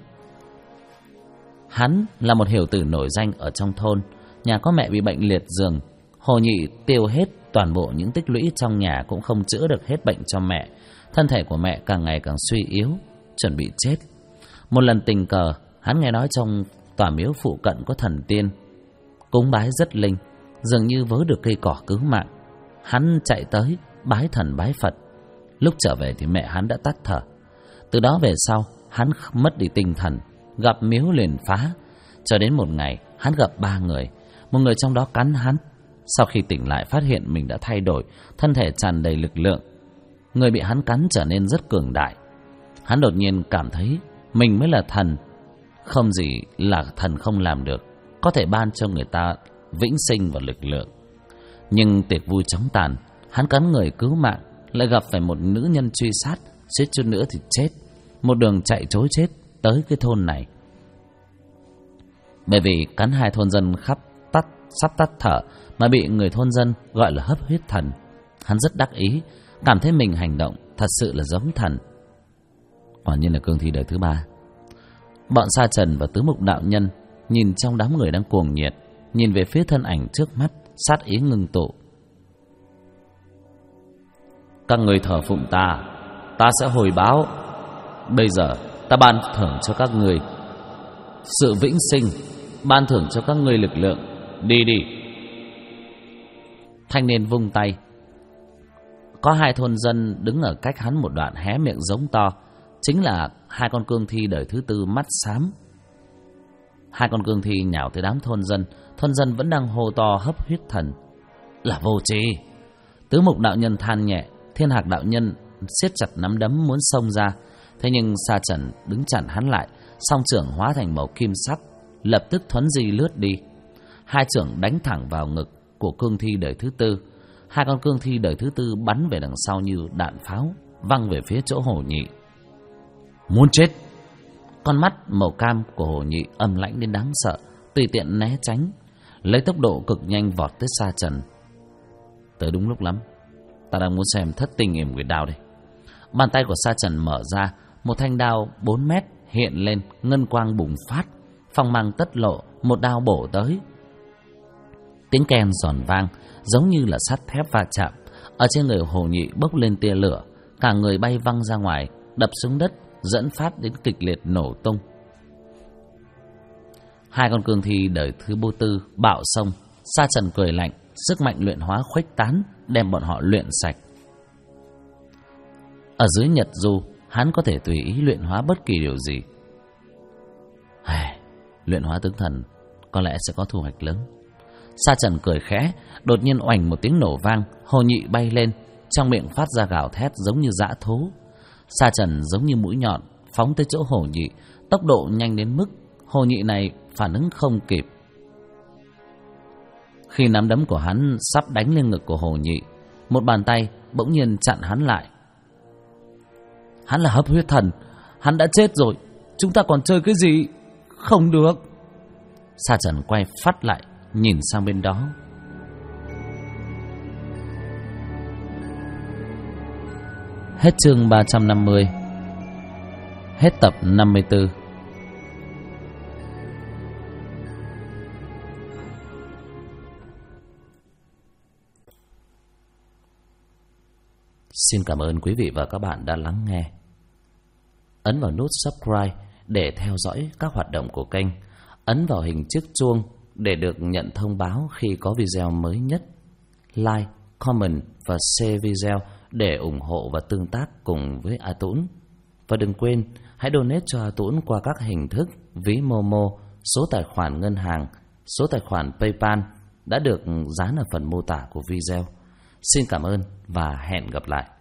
Hắn là một hiểu tử nổi danh ở trong thôn, nhà có mẹ bị bệnh liệt giường. Hồ Nhị tiêu hết toàn bộ những tích lũy trong nhà cũng không chữa được hết bệnh cho mẹ. Thân thể của mẹ càng ngày càng suy yếu, chuẩn bị chết. Một lần tình cờ, hắn nghe nói trong tòa miếu phụ cận có thần tiên cúng bái rất linh, dường như vớ được cây cỏ cứu mạng. Hắn chạy tới bái thần bái Phật. Lúc trở về thì mẹ hắn đã tắt thở. Từ đó về sau, hắn mất đi tinh thần, gặp miếu liền phá. Cho đến một ngày, hắn gặp 3 người. Một người trong đó cắn hắn. Sau khi tỉnh lại phát hiện mình đã thay đổi, thân thể tràn đầy lực lượng. Người bị hắn cắn trở nên rất cường đại. Hắn đột nhiên cảm thấy mình mới là thần. Không gì là thần không làm được, có thể ban cho người ta vĩnh sinh và lực lượng. Nhưng tiệc vui chóng tàn, hắn cắn người cứu mạng, lại gặp phải một nữ nhân truy sát, suýt chút nữa thì chết. Một đường chạy trối chết tới cái thôn này. Bởi vì cắn 2 thôn dân sắp tắt thở mà bị người thôn dân gọi là hấp huyết thần, hắn rất đắc ý, cảm thấy mình hành động thật sự là giống thần. Quả nhiên là cương thi đời thứ 3. Bọn Sa Trần và Tứ Mục đạo nhân nhìn trong đám người đang cuồng nhiệt, nhìn về phía thân ảnh trước mắt, sát ý ngưng tụ. Các người thờ phụng ta, ta sẽ hồi báo. Bây giờ ta ban thưởng cho các người sự vĩnh sinh, ban thưởng cho các người lực lượng. Đi đi. Thanh niên vung tay. Có 2 thôn dân đứng ở cách hắn một đoạn hé miệng giống to. Chính là 2 con cương thi đời thứ 4 mắt xám. 2 con cương thi nhào tới đám thôn dân. Thôn dân vẫn đang hô to hấp huyết thần. Là vô tri. Tứ Mục đạo nhân than nhẹ. Thiên Hạc đạo nhân siết chặt nắm đấm muốn xông ra. Thế nhưng Sa Trần đứng chặn hắn lại. Song trưởng hóa thành màu kim sắc, lập tức thuấn di lướt đi. 2 trưởng đánh thẳng vào ngực của cương thi đời thứ 4. 2 con cương thi đời thứ 4 bắn về đằng sau như đạn pháo, văng về phía chỗ Hồ Nhị. Muốn chết! Con mắt màu cam của Hồ Nhị âm lãnh đến đáng sợ, tùy tiện né tránh, lấy tốc độ cực nhanh vọt tới Sa Trần. Tới đúng lúc lắm, ta đang muốn xem thất tinh yểm nguyệt đao đây. Bàn tay của Sa Trần mở ra, một thanh đao 4 mét hiện lên, ngân quang bùng phát, phong mang tất lộ, một đao bổ tới. Tiếng kèn giòn vang, giống như là sắt thép va chạm. Ở trên người Hồ Nhị bốc lên tia lửa, cả người bay văng ra ngoài, đập xuống đất, dẫn phát đến kịch liệt nổ tung. 2 con cương thi đời thứ 4 bạo xông. Sa Trần cười lạnh, sức mạnh luyện hóa khuếch tán, đem bọn họ luyện sạch. Ở dưới Nhật Du, hắn có thể tùy ý luyện hóa bất kỳ điều gì. Luyện hóa tướng thần có lẽ sẽ có thu hoạch lớn. Sa Trần cười khẽ, đột nhiên oành một tiếng nổ vang, Hồ Nhị bay lên, trong miệng phát ra gào thét giống như dã thú. Sa Trần giống như mũi nhọn phóng tới chỗ Hồ Nhị, tốc độ nhanh đến mức Hồ Nhị này phản ứng không kịp. Khi nắm đấm của hắn sắp đánh lên ngực của Hồ Nhị, một bàn tay bỗng nhiên chặn hắn lại. Hắn là hấp huyết thần, hắn đã chết rồi, chúng ta còn chơi cái gì? Không được. Sa Trần quay phát lại, nhìn sang bên đó. Hết chương 350. Hết tập 54. Xin cảm ơn quý vị và các bạn đã lắng nghe. Ấn vào nút subscribe để theo dõi các hoạt động của kênh. Ấn vào hình chiếc chuông để được nhận thông báo khi có video mới nhất. Like, comment và share video để ủng hộ và tương tác cùng với A Tũng. Và đừng quên, hãy donate cho A Tũng qua các hình thức ví Momo, số tài khoản ngân hàng, số tài khoản PayPal đã được dán ở phần mô tả của video. Xin cảm ơn và hẹn gặp lại.